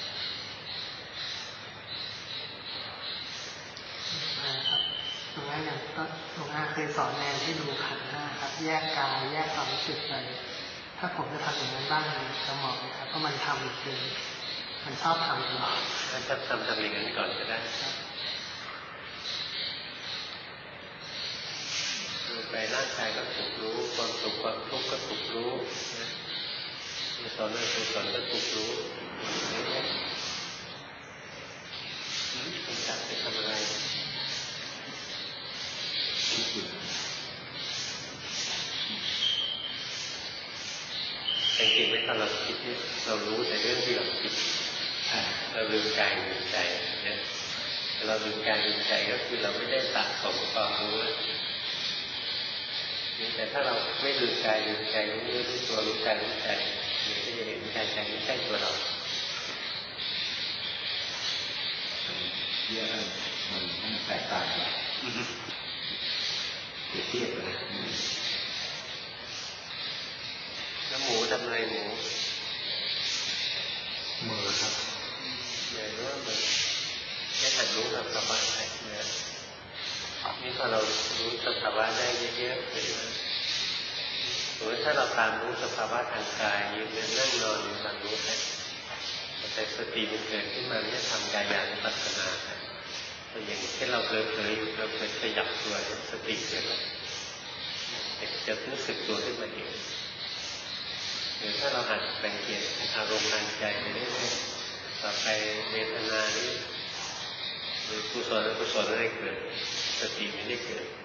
หลวงพ่ออย่างก็หลวงพ่อเคยสอนแนวที่ดูขันธ์ห้าครับแยกกายแยกความรู้สึกไปถ้าผมจะทำอย่างนั้นบ้างจะเหมาะไหมครับเพราะมันทำคือมันชอบทำตลอดถ้าจะทำทำอย่างนั้นก่อนก็ได้ดูไปร่างกายก็ถูกรู้ความสุขความทุกข์ก็ถูกรู้กุศลอกุศลก็ถูกรู้คุณจักไปทำอะไรแต่จริงๆไม่ตอนเราคิดเนี่ยเรารู้แต่เรื่องที่เราคิดเราลืมกายลืมใจเนี่ยเราลืมกายลืมใจก็คือเราไม่ได้สะสมความรู้นี่แต่ถ้าเราไม่ลืมกายลืมใจรู้เรื่องที่ตัวรู้กายรู้ใจนี่ก็จะเห็นกายใจไม่ใช่ตัวเราเยอะมันมันแตกต่างกันเปรียบเทียบเลยแล้วหมูทำอะไรหมูมือครับเหมือนว่าเหมือนแค่หัดรู้กับสภาวะเนี่ยนี่พอเรารู้สภาวะได้เยอะๆเลยหรือถ้าเราตามรู้สภาวะทางกายยืนเดินนั่งนอนมีความรู้ไปแต่สติมันเกิดขึ้นมาเนี่ยทำกายานปัสสนาแต่อย่างเช่นเราเผลอๆอยู่เราเผลอขยับตัวสติเกิดแล้วจะรู้สึกตัวขึ้นมาเองหรือถ้าเราหัดสังเกตอารมณ์ทางใจไปเรื่อยๆต่อไปเวทนานี้หรือกุศลอกุศลอะไรเกิดสติไม่ได้เกิด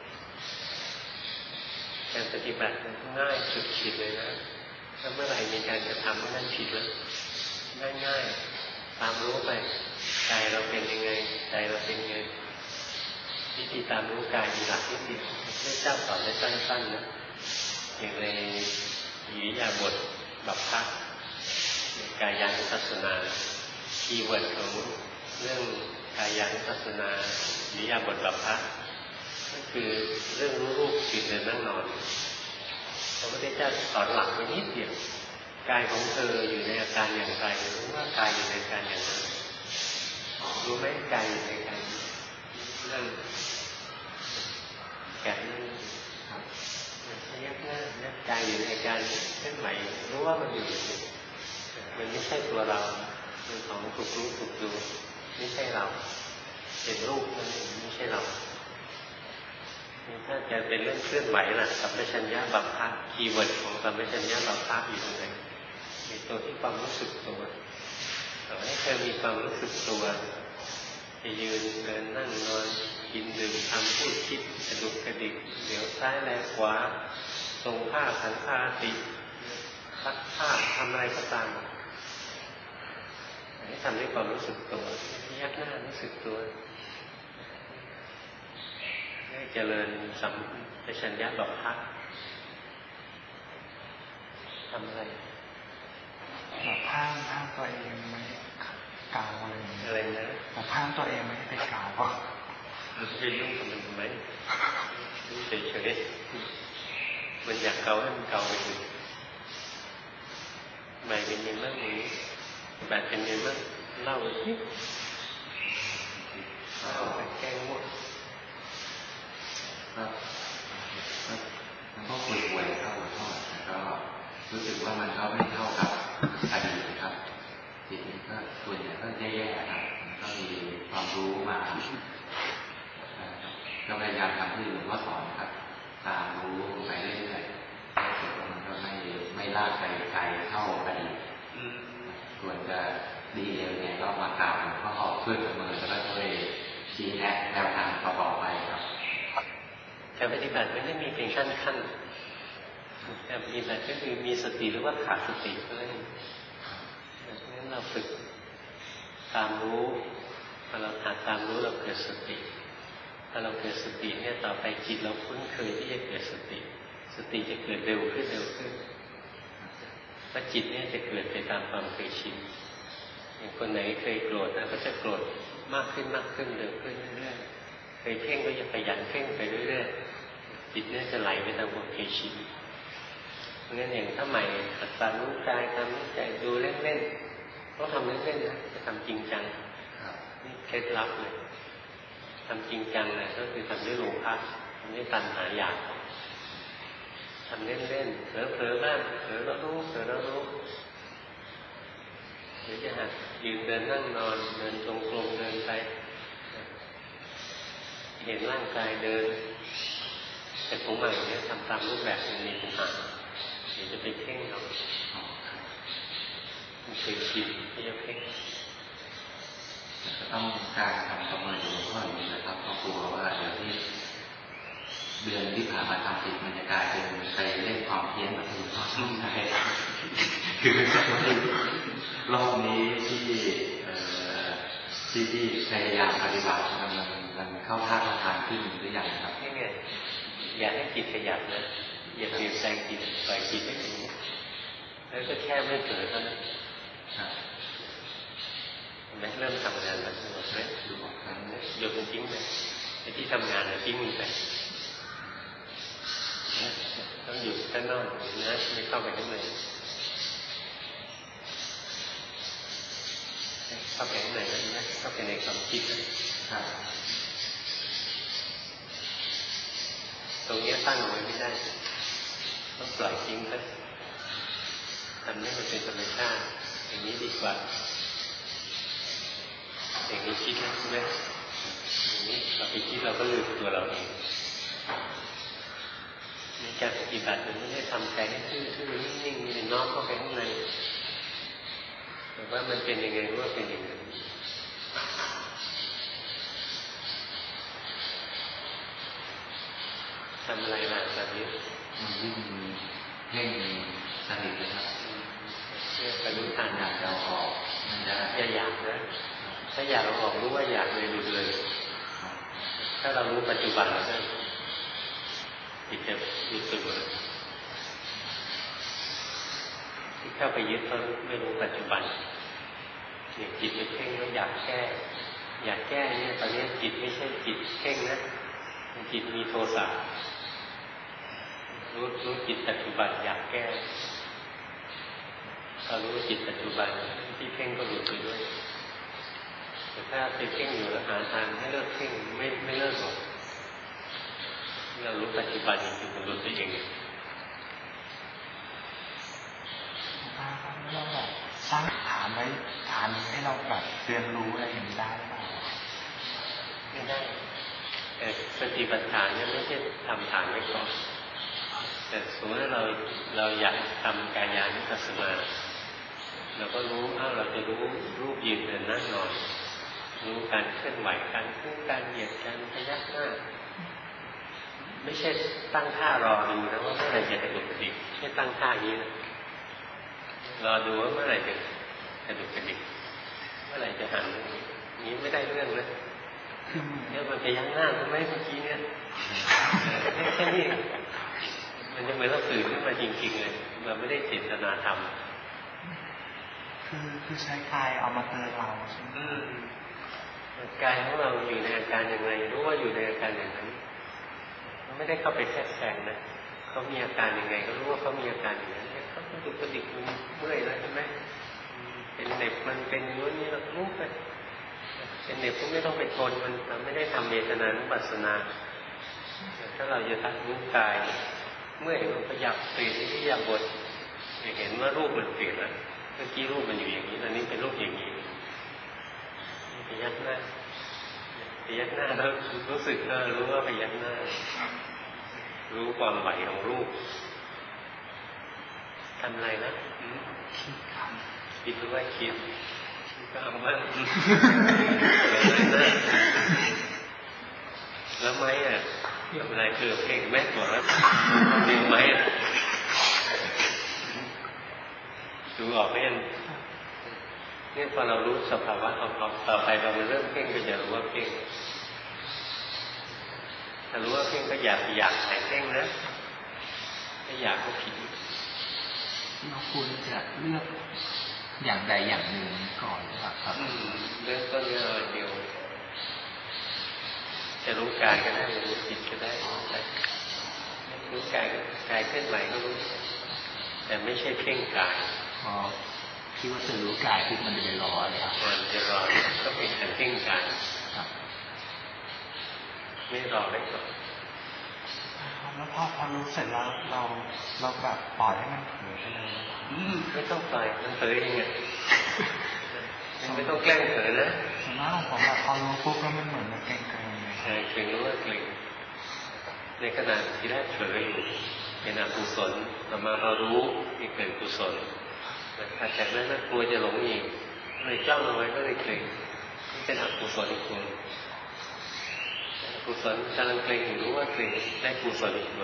การปฏิบัติมันง่ายสุดขีดเลยนะถ้าเมื่อไหร่มีการกระทำนั่นผิดแล้วง่ายๆตามรู้ไปกายเราเป็นยังไงใจเราเป็นยังไงวิธีตามรู้กายมีหลักวิธีพระเจ้าสอนได้สั้นๆนะอย่างในอิริยาบถบัพพะกายานุปัสสนาคีย์เวิร์ดของเรื่องกายานุปัสสนาอิริยาบถบัพพะก็คือเรื่องรู้รูปยืนเดินนั่งนอนพระพุทธเจ้าสอนหลักไว้นิดเดียวกายของเธออยู่ในอาการอย่างไรรู้ว่ากายอยู่ในอาการอย่างไรรู้ไหมกายอยู่ในอาการเรื่องแก่นั่นพยักหน้าเนี่ยกายอยู่ในอาการเคลื่อนไหวรู้ว่ามันอยู่มันไม่ใช่ตัวเราเป็นของถูกรู้ถูกดูไม่ใช่เราเป็นรูปนั่นไม่ใช่เราถ้าจะเป็นเรื่องเคลื่อนไหวล่ะสัมปชัญญะบัพพะคีย์เวิร์ดของสัมปชัญญะบัพพะอยู่ตรงไหนในตัวที่ความรู้สึกตัวต่อให้เธอมีความรู้สึกตัวจะยืนเดินนั่งนอนกินดื่มทำพูดคิดกระดุกกระดิกเดี๋ยวซ้ายแลขวาทรงผ้าขันผ้าติซักผ้าทำอะไรก็ตามให้ทำด้วยความรู้สึกตัวยักหน้ารู้สึกตัวให้เจริญสัมปชัญญะบัพพะทำอะไรแบบห้ามห้ามตัวเองไม่กล่าวอะไรอะไรนะแบบห้ามตัวเองไม่ไปกล่าวว่ามันจะยุ่งกับมันทำไมยุ่งเฉยๆมันอยากเกาให้มันเกาไปเลยใหม่เป็นยังไงบ้างนี้แบบเป็นยังไงบ้างเล่าสิเอาไปแกล้งมั่วครับมันก็คุยคุยเข้าเข้าแล้วก็รู้สึกว่ามันเข้าไม่เข้ากับอดีตครับจิตก็ส่วนใหญ่ก็แย่ๆครับก็มีความรู้มาก็พยายามทำที่หลวงพ่อสอนครับตามรู้ไปเรื่อยๆแล้วสุดมันก็ไม่ไม่ลากไปไกลเท่าอดีตส่วนจะดีเร็วเนี่ยก็มากราบหลวงพ่อเพื่อประเมินแล้วก็ช่วยชี้แนะแนวทางต่อไปครับการปฏิบัติไม่ได้มีเพียงขั้นขั้นการปฏิบัติก็คือมีสติหรือว่าขาดสติก็ได้งั้นเราฝึกตามรู้พอเราหัดตามรู้เราเกิดสติพอเราเกิดสติเนี่ยต่อไปจิตเราคุ้นเคยที่จะเกิดสติสติจะเกิดเร็วขึ้นเร็วขึ้นเพราะจิตเนี่ยจะเกิดไปตามความเคยชินอย่างคนไหนเคยโกรธนะก็จะโกรธมากขึ้นมากขึ้นเร็วขึ้นเรื่อยๆเคยเพ่งก็จะขยันเพ่งไปเรื่อยๆจิตเนี่ยจะไหลไปตามความเคยชินเพราะงั้นอย่างถ้าใหม่หัดตามรู้กายตามรู้ใจดูเล่นๆต้องทำเล่นๆนะจะทำจริงจังนี่เคล็ดลับเลยทำจริงจังนะก็คือทำด้วยโลภะทำด้วยตัณหาอยากทำเล่นๆเผลอๆบ้างเผลอแล้วรู้เผลอแล้วรู้หรือจะหัดยืนเดินนั่งนอนเดินตรงกลมเดินไปเห็นร่างกายเดินแต่ผมใหม่เนี่ยทำตามรูปแบบมันมีปัญหาเดี๋ยวจะไปเพ่งเรามันเคยคิดที่จะเพ่งต้องการทำประเมินดูข้อนี้นะครับเพราะกลัวว่าเดี๋ยวที่เดือนที่ผ่านมาทำผิดมันจะกลายเป็นไปเล่นความเพี้ยนแบบที่พ่อสอนให้คือรอบนี้ที่ที่ที่พยายามปฏิบัติมันมันเข้าท่าเข้าทางขึ้นหรือยังครับนี่ไงอย่าให้จิตขยับนะอย่าเปลี่ยนแปลงจิตปล่อยจิตให้เป็นแล้วก็แค่ไม่เกิดเท่านั้นแม้เริ่มทำงานแล้วหมดเลยดูออกครั้งเลยโยนทิ้งเลยไอ้ที่ทำงานเนี่ยทิ้งมันไปต้องอยู่ด้านนอกนะไม่เข้าไปข้างในเข้าไปข้างในนะเข้าไปในความคิดนะตรงนี้ตั้งไว้ไม่ได้ต้องปล่อยทิ้งนะทำให้มันเป็นธรรมชาติอย่างนี้ดีกว่าอย่างนี้คิดนะใช่ไหมอย่างนี้เราไปคิดเราก็ลืมตัวเราเองในการปฏิบัติมันไม่ได้ทำใจให้ซื่อๆนิ่งๆมีน้อมเข้าไปข้างในแต่ว่ามันเป็นยังไงว่าเป็นอย่างนั้นทำอะไรล่ะแบบนี้มันยิ่งเพ่งสนิทเลยครับเนี่ยไปรู้ทันอยากจะออกมันจะอย่าอยากนะถ้าอยากเราออกรู้ว่าอยากเลยหยุดเลยถ้าเรารู้ปัจจุบันแล้วก็จิตจะรู้สึกเลยที่เข้าไปยึดเพราะไม่รู้ปัจจุบันเนี่ยจิตไปเพ่งแล้วอยากแก้อยากแก้เนี่ยตอนนี้จิตไม่ใช่จิตเพ่งนะจิตมีโทสะรู้รู้จิตปัจจุบันอยากแก้เรารู้จิตปัจจุบันที่เพ่งก็รู้ไปด้วยแต่ถ้าไปเพ่งอยู่แล้วหาทางให้เลิกเพ่งไม่ไม่เลิกหรอกเรารู้ปัจจุบันจริงๆมันรู้ตัวเองเราแบบสร้างฐานไว้ฐานให้เราแบบเรียนรู้อะไรอย่างนี้ได้หรือเปล่าไม่ได้แต่ปฏิบัติฐานเนี่ยไม่ใช่ทำฐานไว้ก่อนแต่สมมติว่าเราเราอยากทำกายานุปัสสนาเราก็รู้อ้าวเราจะรู้รูปยืนเดินนั่งนอนรู้การเคลื่อนไหวการเคลื่อนการเหยียดการพยักหน้าไม่ใช่ตั้งท่ารอดูนะว่าเมื่อไหร่จะกระดุกกระดิกไม่ตั้งท่าอย่างนี้นะรอดูว่าเมื่อไหร่จะกระดุกกระดิกเมื่อไหร่จะหันนี้ไม่ได้เรื่องนะเนี่ยมันพยักหน้าใช่ไหมเมื่อกี้เนี่ยแค่นี้มันจะเหมือนเราตื่นขึ้นมาจริงๆเลยมันไม่ได้เจตนาทำคือคือใช้กายเอามาเตือนเราใช่ไหมกายของเราอยู่ในอาการอย่างไรรู้ว่าอยู่ในอาการอย่างนั้นไม่ได้เข้าไปแทรกแซงนะเขามีอาการยังไงก็รู้ว่าเขามีอาการอย่างนั้นเขากระดุกกระดิกมันเมื่อยแล้วใช่ไหมเป็นเหน็บมันเป็นนู้นนี่เรารู้ไปเป็นเหน็บก็ไม่ต้องไปทนมันเราไม่ได้ทำเวทนานุปัสสนาถ้าเราจะทักรู้กายเมื่อยมันขยับเปลี่ยนที่อยากบดเห็นว่ารูปมันเปลี่ยนแล้วเมื่อกี้รูปมันอยู่อย่างนี้อันนี้เป็นรูปอย่างนี้พยักหน้าพยักหน้าแล้วรู้สึกเออรู้ว่าพยักหน้ารู้ความไหวของรูปทำอะไรนะคิดครับคิดรู้ว่าคิดก็เอาบ้างแล้วไม้อ่ะอะไรคือเพ่งแม่บอกแล้วดึงไม้ดูออกไหมเนี่ยพอเรารู้สภาวะเอาต่อไปเราเริ่มเพ่งก็จะรู้ว่าเพ่งถ้ารู้ว่าเพ่งก็อยากอยากแต่เพ่งนะถ้าอยากก็ผิดเราควรจะเลือกอย่างใดอย่างหนึ่งก่อนหรือเปล่าครับเลือกก็เลือกเดียวจะรู้กายก็ได้รู้จิตก็ได้รู้กายกายเคลื่อนไหวก็รู้แต่ไม่ใช่เพ่งกายอ๋อคิดว่าจะรู้กายที่มันจะไปรอเลยครับมันจะรอก็เป็นการเพ่งกายไม่รอไว้ก่อนแล้วพอพอรู้เสร็จแล้วเราเราแบบปล่อยให้มันเผลอไปเลยไม่ต้องปล่อยมันเผลอเองอ่ะไม่ต้องแกล้งเผลอนะส่วนมากของผมแบบพอรู้ปุ๊บแล้วมันเหมือนมันเกร็งๆเลยใช่เกร็งรู้ว่าเกร็งในขณะที่แรกเผลออยู่เป็นอกุศลต่อมาเรารู้ที่เกิดกุศลแต่จากนั้นน่ากลัวจะหลงอีกเลยจ้องเอาไว้ก็เลยเกรงนี่เป็นอกุศลอีกคนกุศลกำลังเกรงอยู่รู้ว่าเกรงได้กุศลอีกคน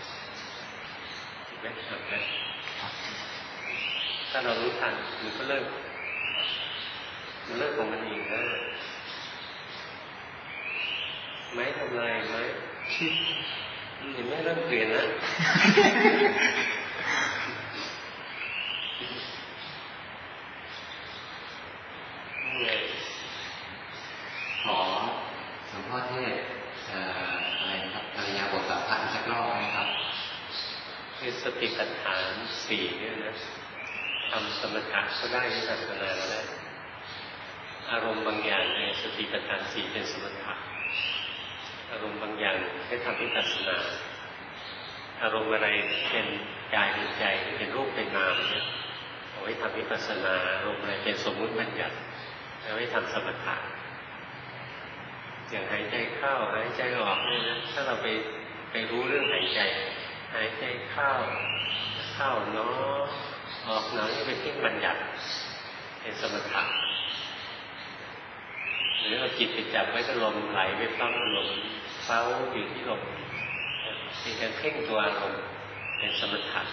ไม่ทำนะถ้าเรารู้ทันมันก็เลิกมันเลิกของมันเองนะไม่ทำลายไหมคิดเห็นไหมเริ่มเปลี่ยนนะขอหลวงพ่อเทศอะไรนะครับอริยบทสัมผัสสักรอบไหมครับคือสติปัฏฐานสี่เนี่ยนะทำสมถะก็ได้วิปัสสนาก็ได้อารมณ์บางอย่างในสติปัฏฐานสี่เป็นสมถะอารมณ์บางอย่างให้ทำวิปัสสนาอารมณ์อะไรเป็นกายเป็นใจเป็นรูปเป็นนามเนี่ยเอาไว้ทำวิปัสสนาอารมณ์อะไรเป็นสมมุติบัญญัติเอาไว้ทำสมถะอย่างหายใจเข้าหายใจออกเนี่ยนะถ้าเราไปไปรู้เรื่องหายใจหายใจเข้าเข้าเนาะออกเนาะนี่เป็นที่บัญญัติเป็นสมถะหรือเราจิตไปจับไว้ก็ลมไหลไปพร้อมลมเฝ้าอยู่ที่ลมเป็นการเพ่งตัวอารมณ์เป็นสมถะ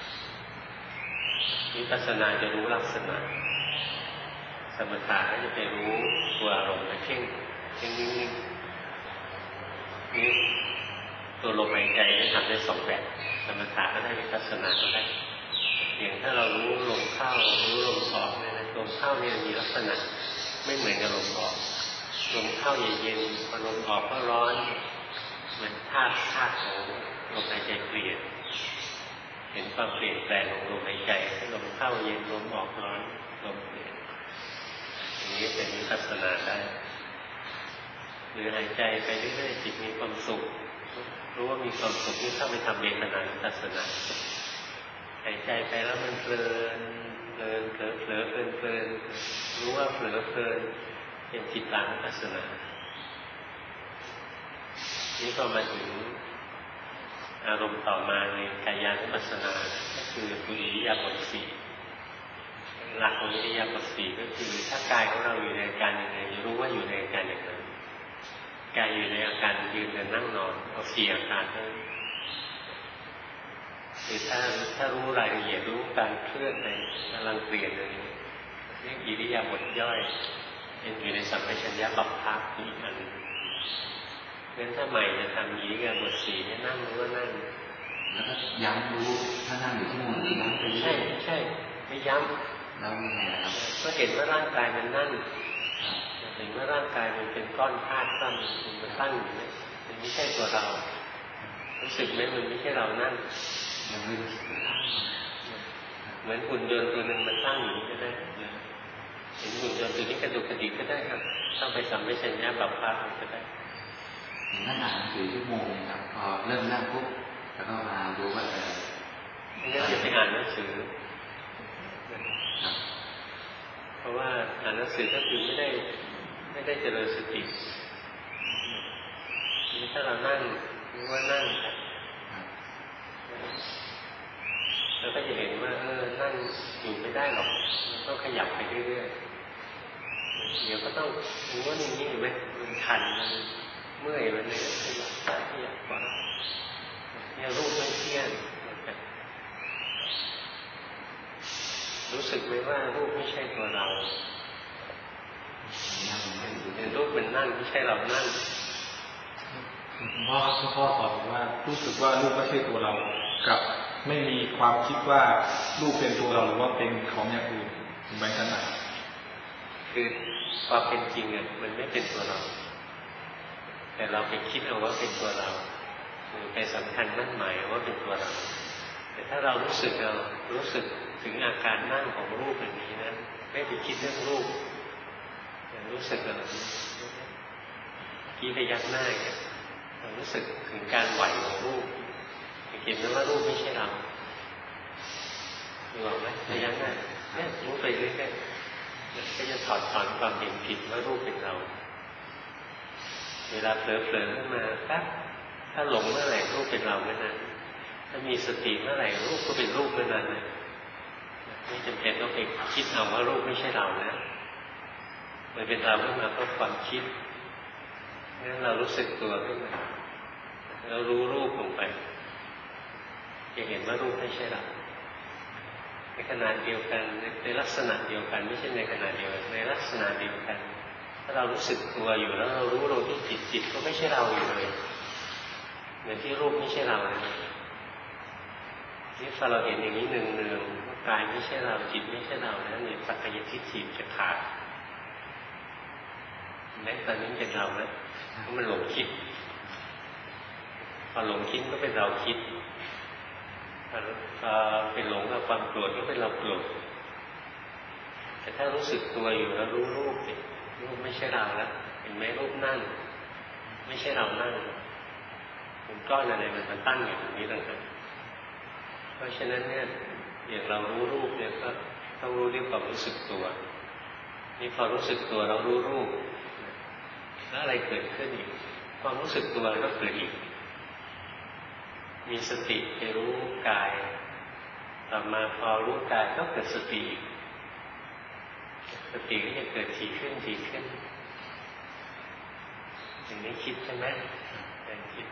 วิปัสสนาจะรู้ลักษณะสมถะก็จะไปรู้ตัวอารมณ์ไปเพ่งเพ่งนิ่งๆนี่ตัวลมหายใจจะทำได้สองแบบสมถะก็ได้วิปัสสนาก็ได้อย่างถ้าเรารู้ลมเข้ารู้ลมออกเนี่ยนะลมเข้าเนี่ยมีลักษณะไม่เหมือนกับลมออกลมเข้าเย็นๆพอลมออกก็ร้อนเหมือนธาตุธาตุของลมหายใจเปลี่ยนเห็นความเปลี่ยนแปลงของลมหายใจลมเข้าเย็นลมออกร้อนลมเปลี่ยนอย่างนี้เป็นวิปัสสนาได้หรือหายใจไปเรื่อยๆจิตมีความสุขรู้ว่ามีความสุขที่เข้าไปทำเวทนาวิปัสสนาหายใจไปแล้วมันเพลินเพลินเผลอเผลอเพลินเพลินรู้ว่าเผลอเพลินเป็นจิตตานุปัสสนานี่ก็มาถึงอารมณ์ต่อมาในกายานุปัสสนาก็คือปุริยาบทสี่หลักของอิริยาบถสี่ก็คือถ้ากายของเราอยู่ในอาการอย่างไรรู้ว่าอยู่ในอาการอย่างนั้นกายอยู่ในอาการยืนเดินนั่งนอนเอาสี่อาการนั้นหรือถ้าถ้ารู้รายละเอียดรู้การเคลื่อนในกำลังเปลี่ยนอะไรนี่เรียกอิริยาบถย่อยเป็นอยู่ในสัมปชัญญะบัพพะอีกอันงั้นถ้าใหม่จะทำอิริยาบถสี่เนี่ยนั่งรู้ว่านั่งแล้วก็ย้ำรู้ถ้านั่งอยู่ที่มุมนี้ย้ำไปใช่ใช่ไม่ย้ำแล้วยังไงครับก็เห็นว่าร่างกายมันนั่งเห็นว่าร่างกายมันเป็นก้อนธาตุตั้งมันตั้งอยู่เนี่ยมันไม่ใช่ตัวเรารู้สึกไหมมันไม่ใช่เรานั่งยังไม่รู้สึกเหมือนหุ่นยนต์ตัวหนึ่งมันตั้งอยู่ก็ได้เห็นหุ่นยนต์ตัวนี้กระดุกกระดิกก็ได้ครับต้องไปสัมปชัญญะบัพพะก็ได้อย่างนั้นอ่านหนังสือชั่วโมงครับพอเริ่มนั่งปุ๊บแล้วก็มาดูว่าอะไรงั้นอย่าไปอ่านหนังสือเพราะว่าอ่านหนังสือก็คือไม่ได้ไม่ได้เจริญสตินี่ถ้าเรานั่งรู้ว่านั่งแล้วก็จะเห็นว่าเออนั่งอยู่ไม่ได้หรอกต้องขยับไปเรื่อยๆเดี๋ยวก็ต้องรู้ว่านี่นี่ไหมมันคันมันเมื่อยมันเลยขยับซ้ายขยับขวาเนี่ยรูปไม่เที่ยงรู้สึกไหมว่ารูปไม่ใช่ตัวเราเห็นรูปเป็นนั่งไม่ใช่เรานั่งเพราะพ่อสอนว่ารู้สึกว่ารูปไม่ใช่ตัวเรากับไม่มีความคิดว่ารูปเป็นตัวเราหรือว่าเป็นของอย่างอื่นถึงแม้ขนาดคือความเป็นจริงอ่ะมันไม่เป็นตัวเราแต่เราไปคิดเอาว่าเป็นตัวเราหรือไปสำคัญมั่นหมายว่าเป็นตัวเราแต่ถ้าเรารู้สึกเรารู้สึกถึงอาการนั่งของรูปอย่างนี้นะไม่ไปคิดเรื่องรูปรู้สึกอะไรที่พยักหน้าเนี่ยเรารู้สึกถึงการไหวของรูปเห็นไหมว่ารูปไม่ใช่เราดูออกไหมพยักหน้าเนี่ยรู้ไปเรื่อยๆก็จะถอดถอนความเห็นผิดว่ารูปเป็นเราเวลาเผลอๆขึ้นมาปั๊บถ้าหลงเมื่อไหร่รูปเป็นเราเมื่อนั้นถ้ามีสติเมื่อไหร่รูปก็เป็นรูปเมื่อนั้นนะไม่จำเป็นต้องไปคิดเอาว่ารูปไม่ใช่เรานะมันเป็นเราขึ้นมาเพราะความคิดงั้นเรารู้สึกตัวขึ้นมาเรารู้รูปลงไปจะเห็นว่ารูปไม่ใช่เราในขณะเดียวกันในลักษณะเดียวกันไม่ใช่ในขณะเดียวกันในลักษณะเดียวกันถ้าเรารู้สึกตัวอยู่แล้วเรารู้เราที่จิตจิตก็ไม่ใช่เราอยู่เลยเหมือนที่รูปไม่ใช่เราเลยนี่พอเราเห็นอย่างนี้หนึ่งเนืองกายไม่ใช่เราจิตไม่ใช่เราแล้วเนี่ยสักกายทิฏฐิจะขาดแม้ตอนนี้เป็นเรานะเพราะมันหลงคิดพอหลงคิดก็เป็นเราคิดพอเป็นหลงกับความโกรธก็เป็นเราโกรธแต่ถ้ารู้สึกตัวอยู่แล้วรู้รูปเนี่ยรูปไม่ใช่เราแล้วเห็นไหมรูปนั่งไม่ใช่เรานั่งเป็นก้อนอะไรมันตั้งอยู่ตรงนี้ต่างหากเพราะฉะนั้นเนี่ยอย่างเรารู้รูปเนี่ยก็ต้องรู้ด้วยความรู้สึกตัวนี่พอรู้สึกตัวเรารู้รูปแล้วอะไรเกิดขึ้นอีกความรู้สึกตัวก็เกิดอีกมีสติไปรู้กายต่อมาพอรู้กายก็เกิดสติอีกสติก็จะเกิดถี่ขึ้นถี่ขึ้นอย่างนี้คิดใช่ไหมยังคิด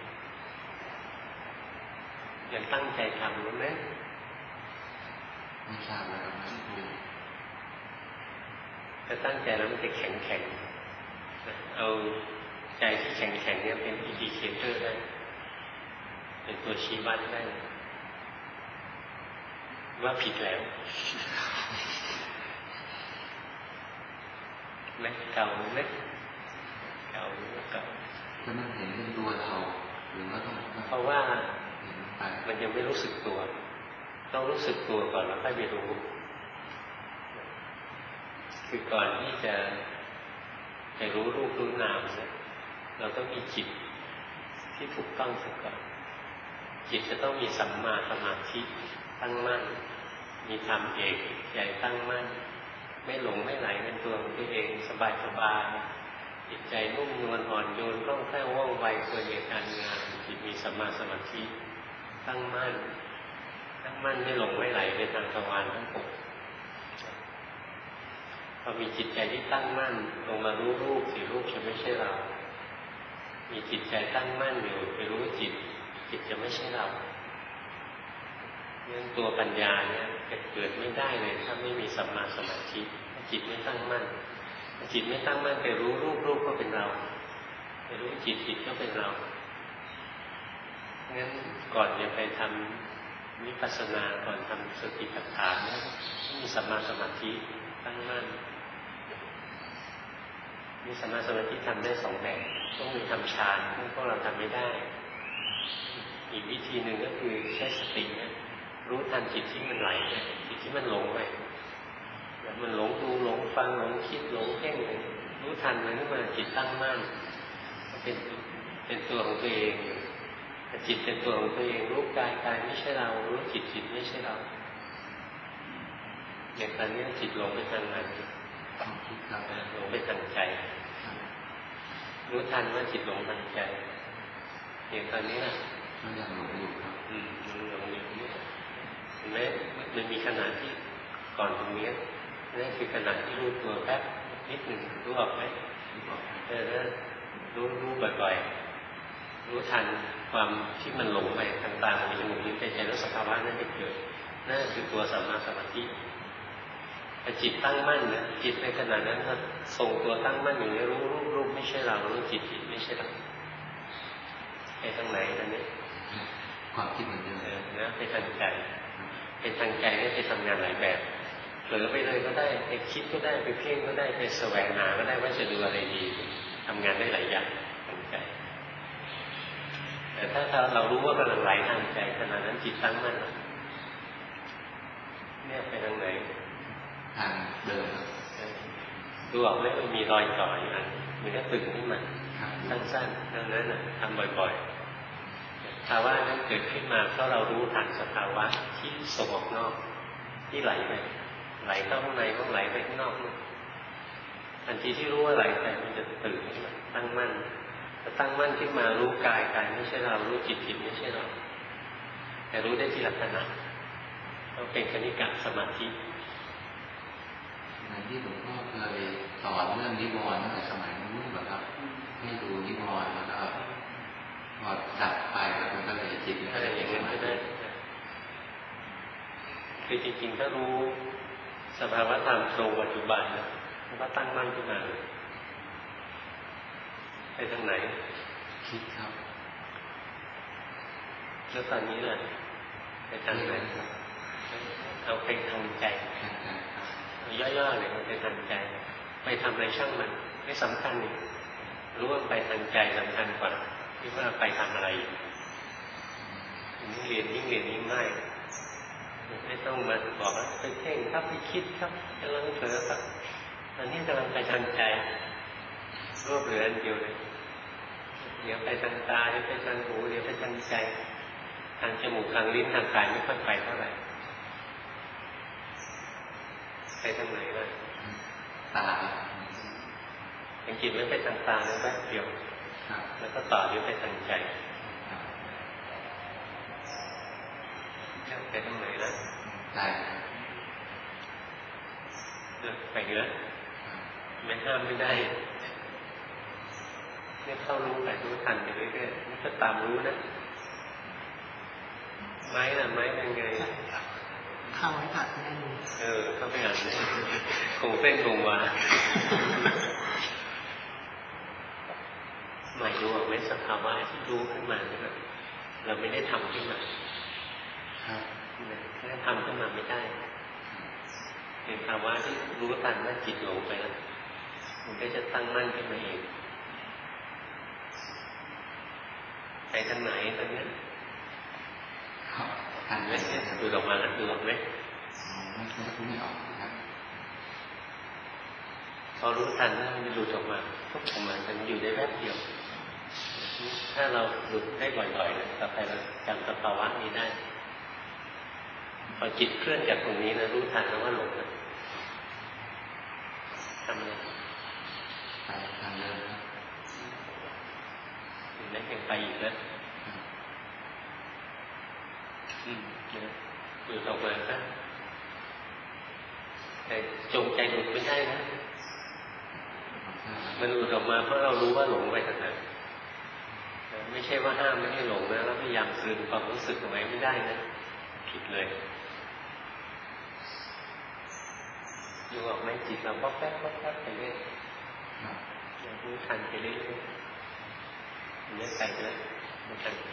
ยังตั้งใจทำรู้ไหมไม่ทราบเลยครับที่ดูถ้าตั้งใจแล้วมันจะแข็งแข็งเอาใจที่แข็งแข็งเนี่ยเป็นอินดิเคเตอร์ได้เป็นตัวชี้วัดได้ว่าผิดแล้วแม้เก่าไหมเก่าหรือเก่าจะมันเห็นเป็นตัวเราหรือว่าต้องเพราะว่ามันยังไม่รู้สึกตัวต้องรู้สึกตัวก่อนแล้วค่อยไปรู้คือก่อนที่จะไปรู้รูปรู้นามเนี่ยเราต้องมีจิตที่ถูกต้องซะก่อนจิตจะต้องมีสัมมาสมาธิตั้งมั่นมีธรรมเอกใจตั้งมั่นไม่หลงไม่ไหลเป็นตัวของตัวเองสบายสบายจิตใจนุ่มนวลอ่อนโยนคล่องแคล่วว่องไวตัวเหตุการงานจิตมีสัมมาสมาธิตั้งมั่นตั้งมั่นไม่หลงไม่ไหลไปทางทวารทั้งหกพอมีจิตใจที่ตั้งมั่นลงมารู้รูปสิรูปจะไม่ใช่เรามีจิตใจตั้งมั่นอยู่ไปรู้จิตจิตจะไม่ใช่เราเนี่ยตัวปัญญาเนี่ยจะเกิดไม่ได้เลยถ้าไม่มีสัมมาสมาธิจิตไม่ตั้งมั่นจิตไม่ตั้งมั่นไปรู้รูปรูปก็เป็นเราไปรู้จิตจิตก็เป็นเรางั้นก่อนจะไปทำวิปัสสนาก่อนทำสติปัฏฐานเนี่ยต้องมีสัมมาสมาธิตั้งมั่นมีสัมมาสมาธิทำได้สองแบบต้องมีทำฌานซึ่งพวกเราทำไม่ได้อีกวิธีหนึ่งก็คือใช้สติเนี่ยรู้ทันจิตที่มันไหลจิตที่มันหลงไปแล้วมันหลงดูหลงฟังหลงคิดหลงเพ่งรู้ทันมันขึ้นมาจิตตั้งมั่นเป็นเป็นตัวของตัวเองจิตเป็นตัวของตัวเองรู้กายกายไม่ใช่เรารู้จิตจิตไม่ใช่เราอย่างตอนนี้จิตหลงไปทางนั้นหลงไปทางใจรู้ทันว่าจิตหลงทางใจอย่างตอนนี้นะมันยังหลงอยู่ครับอืมมันหลงอยู่นี่เห็นไหมมันมีขณะที่ก่อนตรงนี้นั่นคือขณะที่รู้ตัวแป๊บนิดหนึ่งรู้ออกไหมเออนะรู้รู้บ่อยๆรู้ทันความที่มันหลงไปทางตาหูจมูกลิ้นกายใจแล้วสภาวะนั้นจะเกิดนั่นคือตัวสัมมาสมาธิแต่จิตตั้งมั่นนะจิตในขณะนั้นถ้าส่งตัวตั้งมั่นอยู่ในรู้รูปรูปไม่ใช่เรารู้จิตจิตไม่ใช่เราไปทางไหนนั่นเนี่ยความคิดเหมือนเดิมนะไปทางใจเป็นทางใจเนี่ยไปทำงานหลายแบบเผลอไปเลยก็ได้ไปคิดก็ได้ไปเพ่งก็ได้ไปแสวงหาก็ได้ว่าจะดูอะไรดีทำงานได้หลายอย่างทางใจแต่ถ้าเรารู้ว่ากำลังไหลทางใจขณะนั้นจิตตั้งมั่นเนี่ยไปทางไหนทางเดิมดูออกไหมมันมีรอยต่ออยู่อันมันก็ตึงขึ้นมาสั้นๆดังนั้นทำบ่อยๆภาวะนั้นเกิดขึ้นมาเพราะเรารู้ทันสภาวะที่ส่งออกนอกที่ไหลไปไหลเข้าข้างในก็ไหลไปข้างนอกทันทีที่รู้ว่าไหลไปมันจะตื่นขึ้นมาตั้งมั่นสตั้งมั่นขึ้นมารู้กายกายไม่ใช่เรารู้จิตจิตไม่ใช่เราแต่รู้ได้ทีละขณะเราเป็นคณิกะสมาธิในที่หลวงพ่อเคยสอนเรื่องนิวรณ์ตั้งแต่สมัยนู้นแบบครับให้ดูนิวรณ์แล้วก็พอดับไปแล้วมันก็เลยจิตก็เลยอย่างนั้นก็ได้คือจริงๆถ้ารู้สภาวะธรรมตรงปัจจุบันนะมันก็ตั้งมั่นขึ้นมาไปทางไหนคิดครับแล้วตอนนี้ล่ะไปทางไหนครับเอาไปทางใจย่อๆเลยมันไปทางใจไปทำอะไรช่างมันไม่สำคัญนี่รู้ว่าไปทางใจสำคัญกว่าที่ว่าไปทำอะไรยิ่งเรียนยิ่งเรียนยิ่งง่ายไม่ต้องมาบอกว่าไปเพ่งครับไปคิดครับกำลังเผลอครับตอนนี้กำลังไปทางใจรวบเหลืออันเดียวเลยเดี๋ยวไปทางตาเดี๋ยวไปทางหูเดี๋ยวไปทางใจทางจมูกทางลิ้นทางกายไม่ค่อยไปเท่าไหร่ไปทางไหนล่ะตาสังเกตว่าไปทางตาแล้วแป๊บเดียวแล้วก็ต่อด้วยไปทางใจไปทางไหนล่ะใจไปเหนือไม่ห้ามไม่ได้เนี่ยเข้ารู้ไปรู้ทันไปเรื่อยๆนี่ก็ตามรู้นะไม้น่ะไม้เป็นไงเข้าไว้อัดแน่นเออเข้าไปอัดแน่นคงเส้นคงวาหมายรู้ไหมสภาวะที่รู้ขึ้นมาเนี่ยเราไม่ได้ทำขึ้นมาครับแค่ทำขึ้นมาไม่ได้เป็นภาวะที่รู้ทันว่าจิตหลงไปแล้วมันก็จะตั้งมั่นขึ้นมาเองไปทางไหนตอนนี้ทันไหมดูออกมาแล้วดูออกไหมไม่ไม่ไม่ออกครับพอรู้ทันแล้วมันหลุดออกมาก็ออกมามันอยู่ได้แป๊บเดียวถ้าเราหลุดได้บ่อยๆเลยต่อไปเราจำสภาวะนี้ได้พอจิตเคลื่อนจากตรงนี้นะรู้ทันแล้วว่าหลงนะทำเลยไปทางเดิมครับถึงได้ยังไปอีกแล้วอืมเนี่ยหลุดออกมาซะแต่จงใจหลุดไม่ได้นะมันหลุดออกมาเพราะเรารู้ว่าหลงไปทางนั้นไม่ใช่ว่าห้ามไม่ให้หลงนะแล้วพยายามคืนความรู้สึกเอาไว้ไม่ได้นะผิดเลยดูออกไหมจิตเราป๊อกแป๊กป๊อกแป๊กไปเรื่อยอย่างรู้ทันไปเรื่อยๆเนื้อใจนะมันทันใจ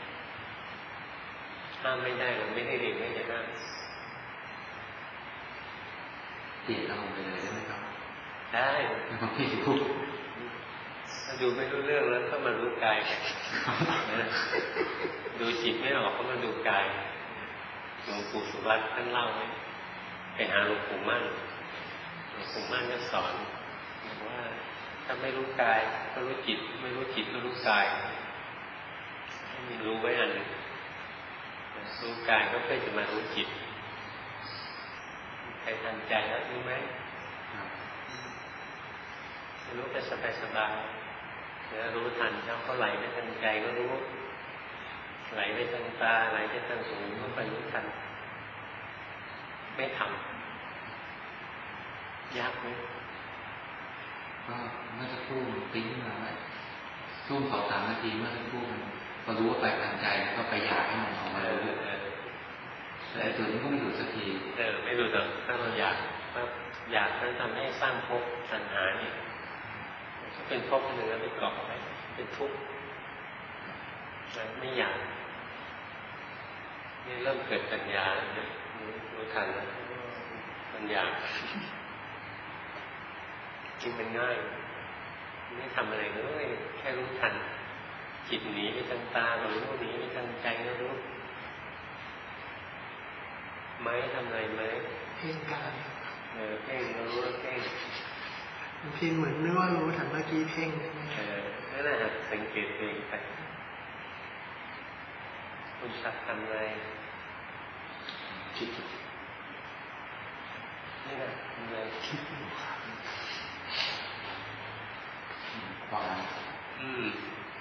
ห้ามไม่ได้เราไม่ได้เรียนไม่ได้ห้ามเปลี่ยนเราไปเลยได้ไหมครับได้ไม่ต้องพี่พูดถ้าดูไม่รู้เรื่องแล้วก็มารู้กายดูจิตไม่ออกก็มาดูกายหลวงปู่สุวัตท่านเล่าไว้ไปหาหลวงปู่มั่นหลวงปู่มั่นก็สอนบอกว่าถ้าไม่รู้กายก็รู้จิตไม่รู้จิตก็รู้กายให้มีรู้ไว้อันหนึ่งรู้กายก็เพื่อจะมารู้จิตใครทันใจแล้วรู้ไหมรู้ไปสบายๆแล้วรู้ทันแล้วก็ไหลไปทางใจก็รู้ไหลไปทางตาไหลไปทางหูก็ไปรู้ทันไม่ทำยากไหมก็เมื่อสักครู่มันปิ้งมาไว้ช่วงสองสามนาทีเมื่อสักครู่มันพอรู้ว่าไปทางใจก็ไปอยากให้มันออกมารู้แต่จุดนี้ก็ไม่หลุดสักทีเออไม่หลุดหรอกถ้าเราอยากอยากนั้นทำให้สร้างภพตัณหานี่เป็นภพหนึ่งแล้วไปเกาะไปเป็นทุกข์ไม่อยากนี่เริ่มเกิดปัญญาแล้วนะรู้ทันแล้วปัญญาจริงมันง่ายไม่ทำอะไรเลยแค่รู้ทันจิตหนีไปทางตาก็รู้หนีไปทางใจก็รู้ไม้ทำอะไรไหมเพ่งกายเออเพ่งก็รู้ว่าเพ่งบางทีเหมือนนึกว่ารู้แต่เมื่อกี้เพ่งเออนั่นแหละสังเกตเองไปคุณชักทำอะไรคิดนี่นะทำอะไรคิดความอืม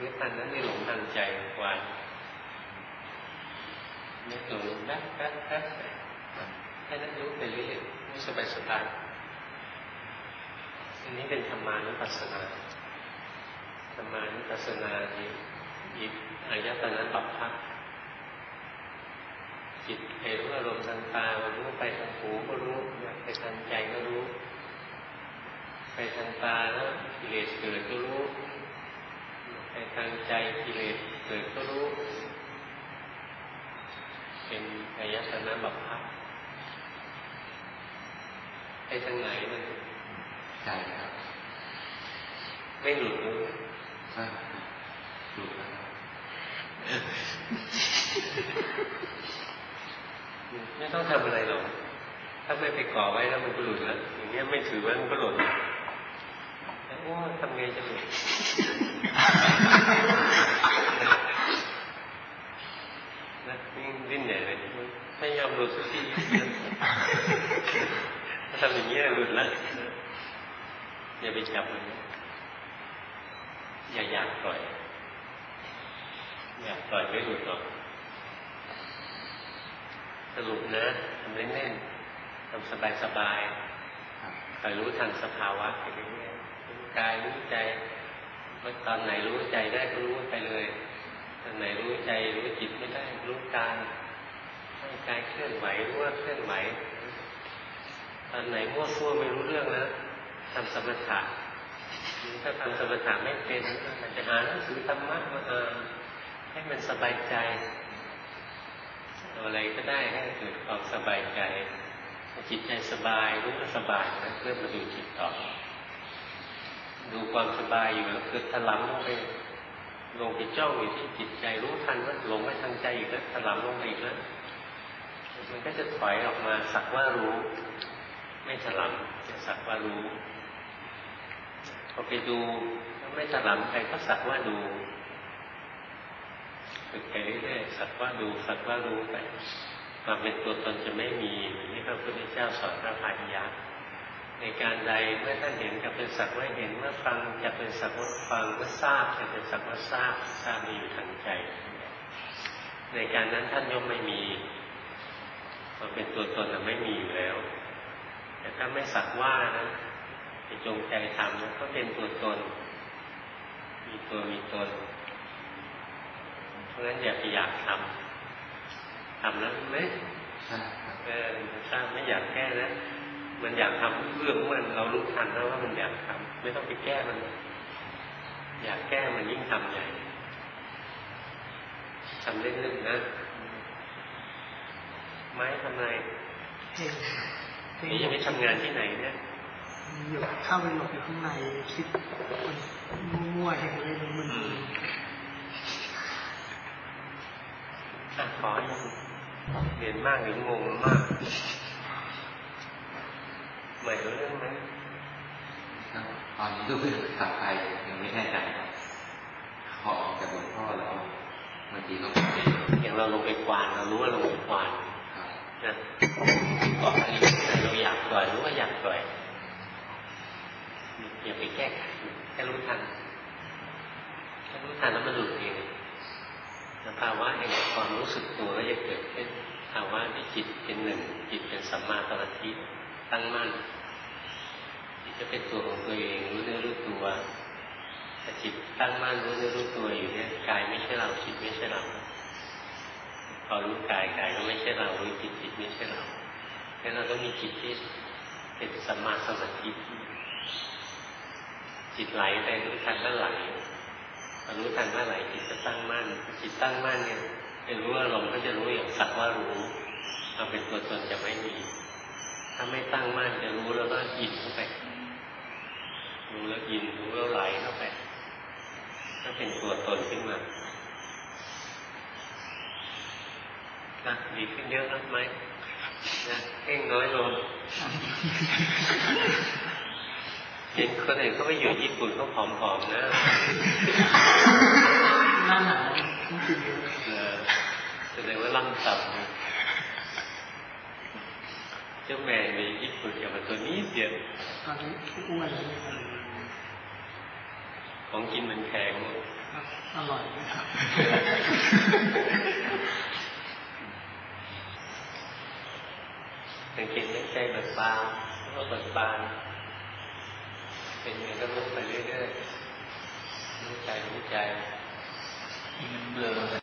รู้ทันนั้นไม่หลงทางใจวายไม่หลงแป๊บแป๊บแป๊บแค่นั้นรู้ไปเรื่อยๆรู้สบายสบายอันนี้เป็นธรรมานุปัสสนาธรรมานุปัสสนาที่อีกอายตนะบัพพะจิตไปรู้อารมณ์ทางตาก็รู้ไปทางหูก็รู้ไปทางใจก็รู้ไปทางตาแล้วกิเลสเกิดก็รู้ไปทางใจกิเลสเกิดก็รู้เป็นอายตนะบัพพะไปทางไหนมันใจครับไม่หลุดรู้หลุดแล้วไม่ต้องทำอะไรหรอกถ้าไม่ไปก่อไว้แล้วมันก็หลุดแล้วอย่างนี้ไม่ถือว่ามันก็หลุดแต่ว่าทำไงจะหลุดนะนี่ดิ้นใหญ่เลยไม่ยอมหลุดสักทีถ้าทำอย่างนี้หลุดแล้วอย่าไปจับมันอย่าอยากปล่อยอยากปล่อยไม่หลุดหรอกสรุปนะทำเล่นๆทำสบายๆคอยรู้ทันสภาวะไปเรื่อยๆรู้กายรู้ใจเมื่อตอนไหนรู้ใจได้ก็รู้ไปเลยตอนไหนรู้ใจรู้จิตไม่ได้รู้กายให้กายเคลื่อนไหวรู้ว่าเคลื่อนไหวตอนไหนมั่วซั่วไม่รู้เรื่องนะทำสมถะถ้าทำสมถะไม่เป็นมันจะหาหนังสือธรรมะมาอ่านให้มันสบายใจอะไรก็ได้ให้เกิดความสบายใจจิตใจสบายรู้ว่าสบายนะเริ่มมาดูจิตต่อดูความสบายอยู่แล้วเกิดถลำลงไปลงไปจ้องอยู่ที่จิตใจรู้ทันว่าหลงไปทางใจอีกแล้วถลำลงไปอีกแล้วมันก็จะถอยออกมาสักว่ารู้ไม่ถลำจะสักว่ารู้พอไปดูไม่ถลำใครก็สักว่าดูฝึกไปเรื่อยๆสักว่าดูสักว่ารู้ไปความเป็นตัวตนจะไม่มีนี่พระพุทธเจ้าสอนพระพายยะในการใดเมื่อท่านเห็นจะเป็นสักว่าเห็นเมื่อฟังจะเป็นสักว่าฟังเมื่อทราบจะเป็นสักว่าทราบทราบมีอยู่ทางใจในการนั้นท่านย่อมไม่มีความเป็นตัวตนไม่มีอยู่แล้วแต่ถ้าไม่สักว่านะจะจงใจทำแล้วก็เป็นตัวตนมีตัวมีตนเพราะฉะนั้นอย่าไปอยากทำทำแล้วไหมเออถ้าไม่อยากแก้นะมันอยากทำเรื่องมันเรารู้ทันแล้วว่ามันอยากทำไม่ต้องไปแก้มันอยากแก้มันยิ่งทำใหญ่ทำเล่นๆนะไม้ทำไงนี่จะไปทำงานที่ไหนเนี่ยอยู่เข้าไปหลบอยู่ข้างในคิดมั่วๆอย่างเล่นมันขอเรียนมากหรืองงมากใหม่รู้เรื่องไหมตอนนี้ก็เพิ่งกลับไปยังไม่แน่ใจครับขอจากหลวงพ่อแล้วบางทีก็อย่างเราลงไปกวาดเรารู้ว่าลงไปกวาดนะแต่เราอยากปล่อยรู้ว่าอยากปล่อยอย่าไปแก้ไขแค่รู้ทันแค่รู้ทันแล้วมันหลุดเองสภาวะแห่งความรู้สึกตัวก็จะเกิดขึ้นภาวะที่จิตเป็นหนึ่งจิตเป็นสัมมาสมาธิตั้งมั่นจิตจะเป็นตัวของตัวเองรู้เนื้อรู้ตัวแต่จิตตั้งมั่นรู้เนื้อรู้ตัวอยู่เนี่ยกายไม่ใช่เราจิตไม่ใช่เราพอรู้กายกายก็ไม่ใช่เรารู้จิตจิตไม่ใช่เรางั้นเราต้องมีจิตที่เป็นสัมมาสมาธิจิตไหลไปรู้ทันว่าไหลรู้ทันว่าไหลจิตจะตั้งมั่นจิตตั้งมั่นเนี่ยจะรู้อารมณ์ก็จะรู้อย่างสักว่ารู้ความเป็นตัวตนจะไม่มีถ้าไม่ตั้งมั่นจะรู้แล้วก็อินเข้าไปรู้แล้วอินรู้แล้วไหลเข้าไปก็เป็นตัวตนขึ้นมานะดีขึ้นเยอะนะไหมนะเพ่งน้อยลงเห็นคนอื่นเขาไปอยู่ญี่ปุ่นเขาผอมๆนะหน้าหนาวต้องกินเยอะแสดงว่าล่ำสับเจ้าแม่ในญี่ปุ่นกับมันตัวนี้เดียวตอนนี้อ้วนเลยของกินมันแข็งอร่อยไหมครับสังเกตในใจเบิกบานแล้วก็เบิกบานเป็นไงก็รู้ไปเรื่อยๆรู้ใจรู้ใจมันเบื่อ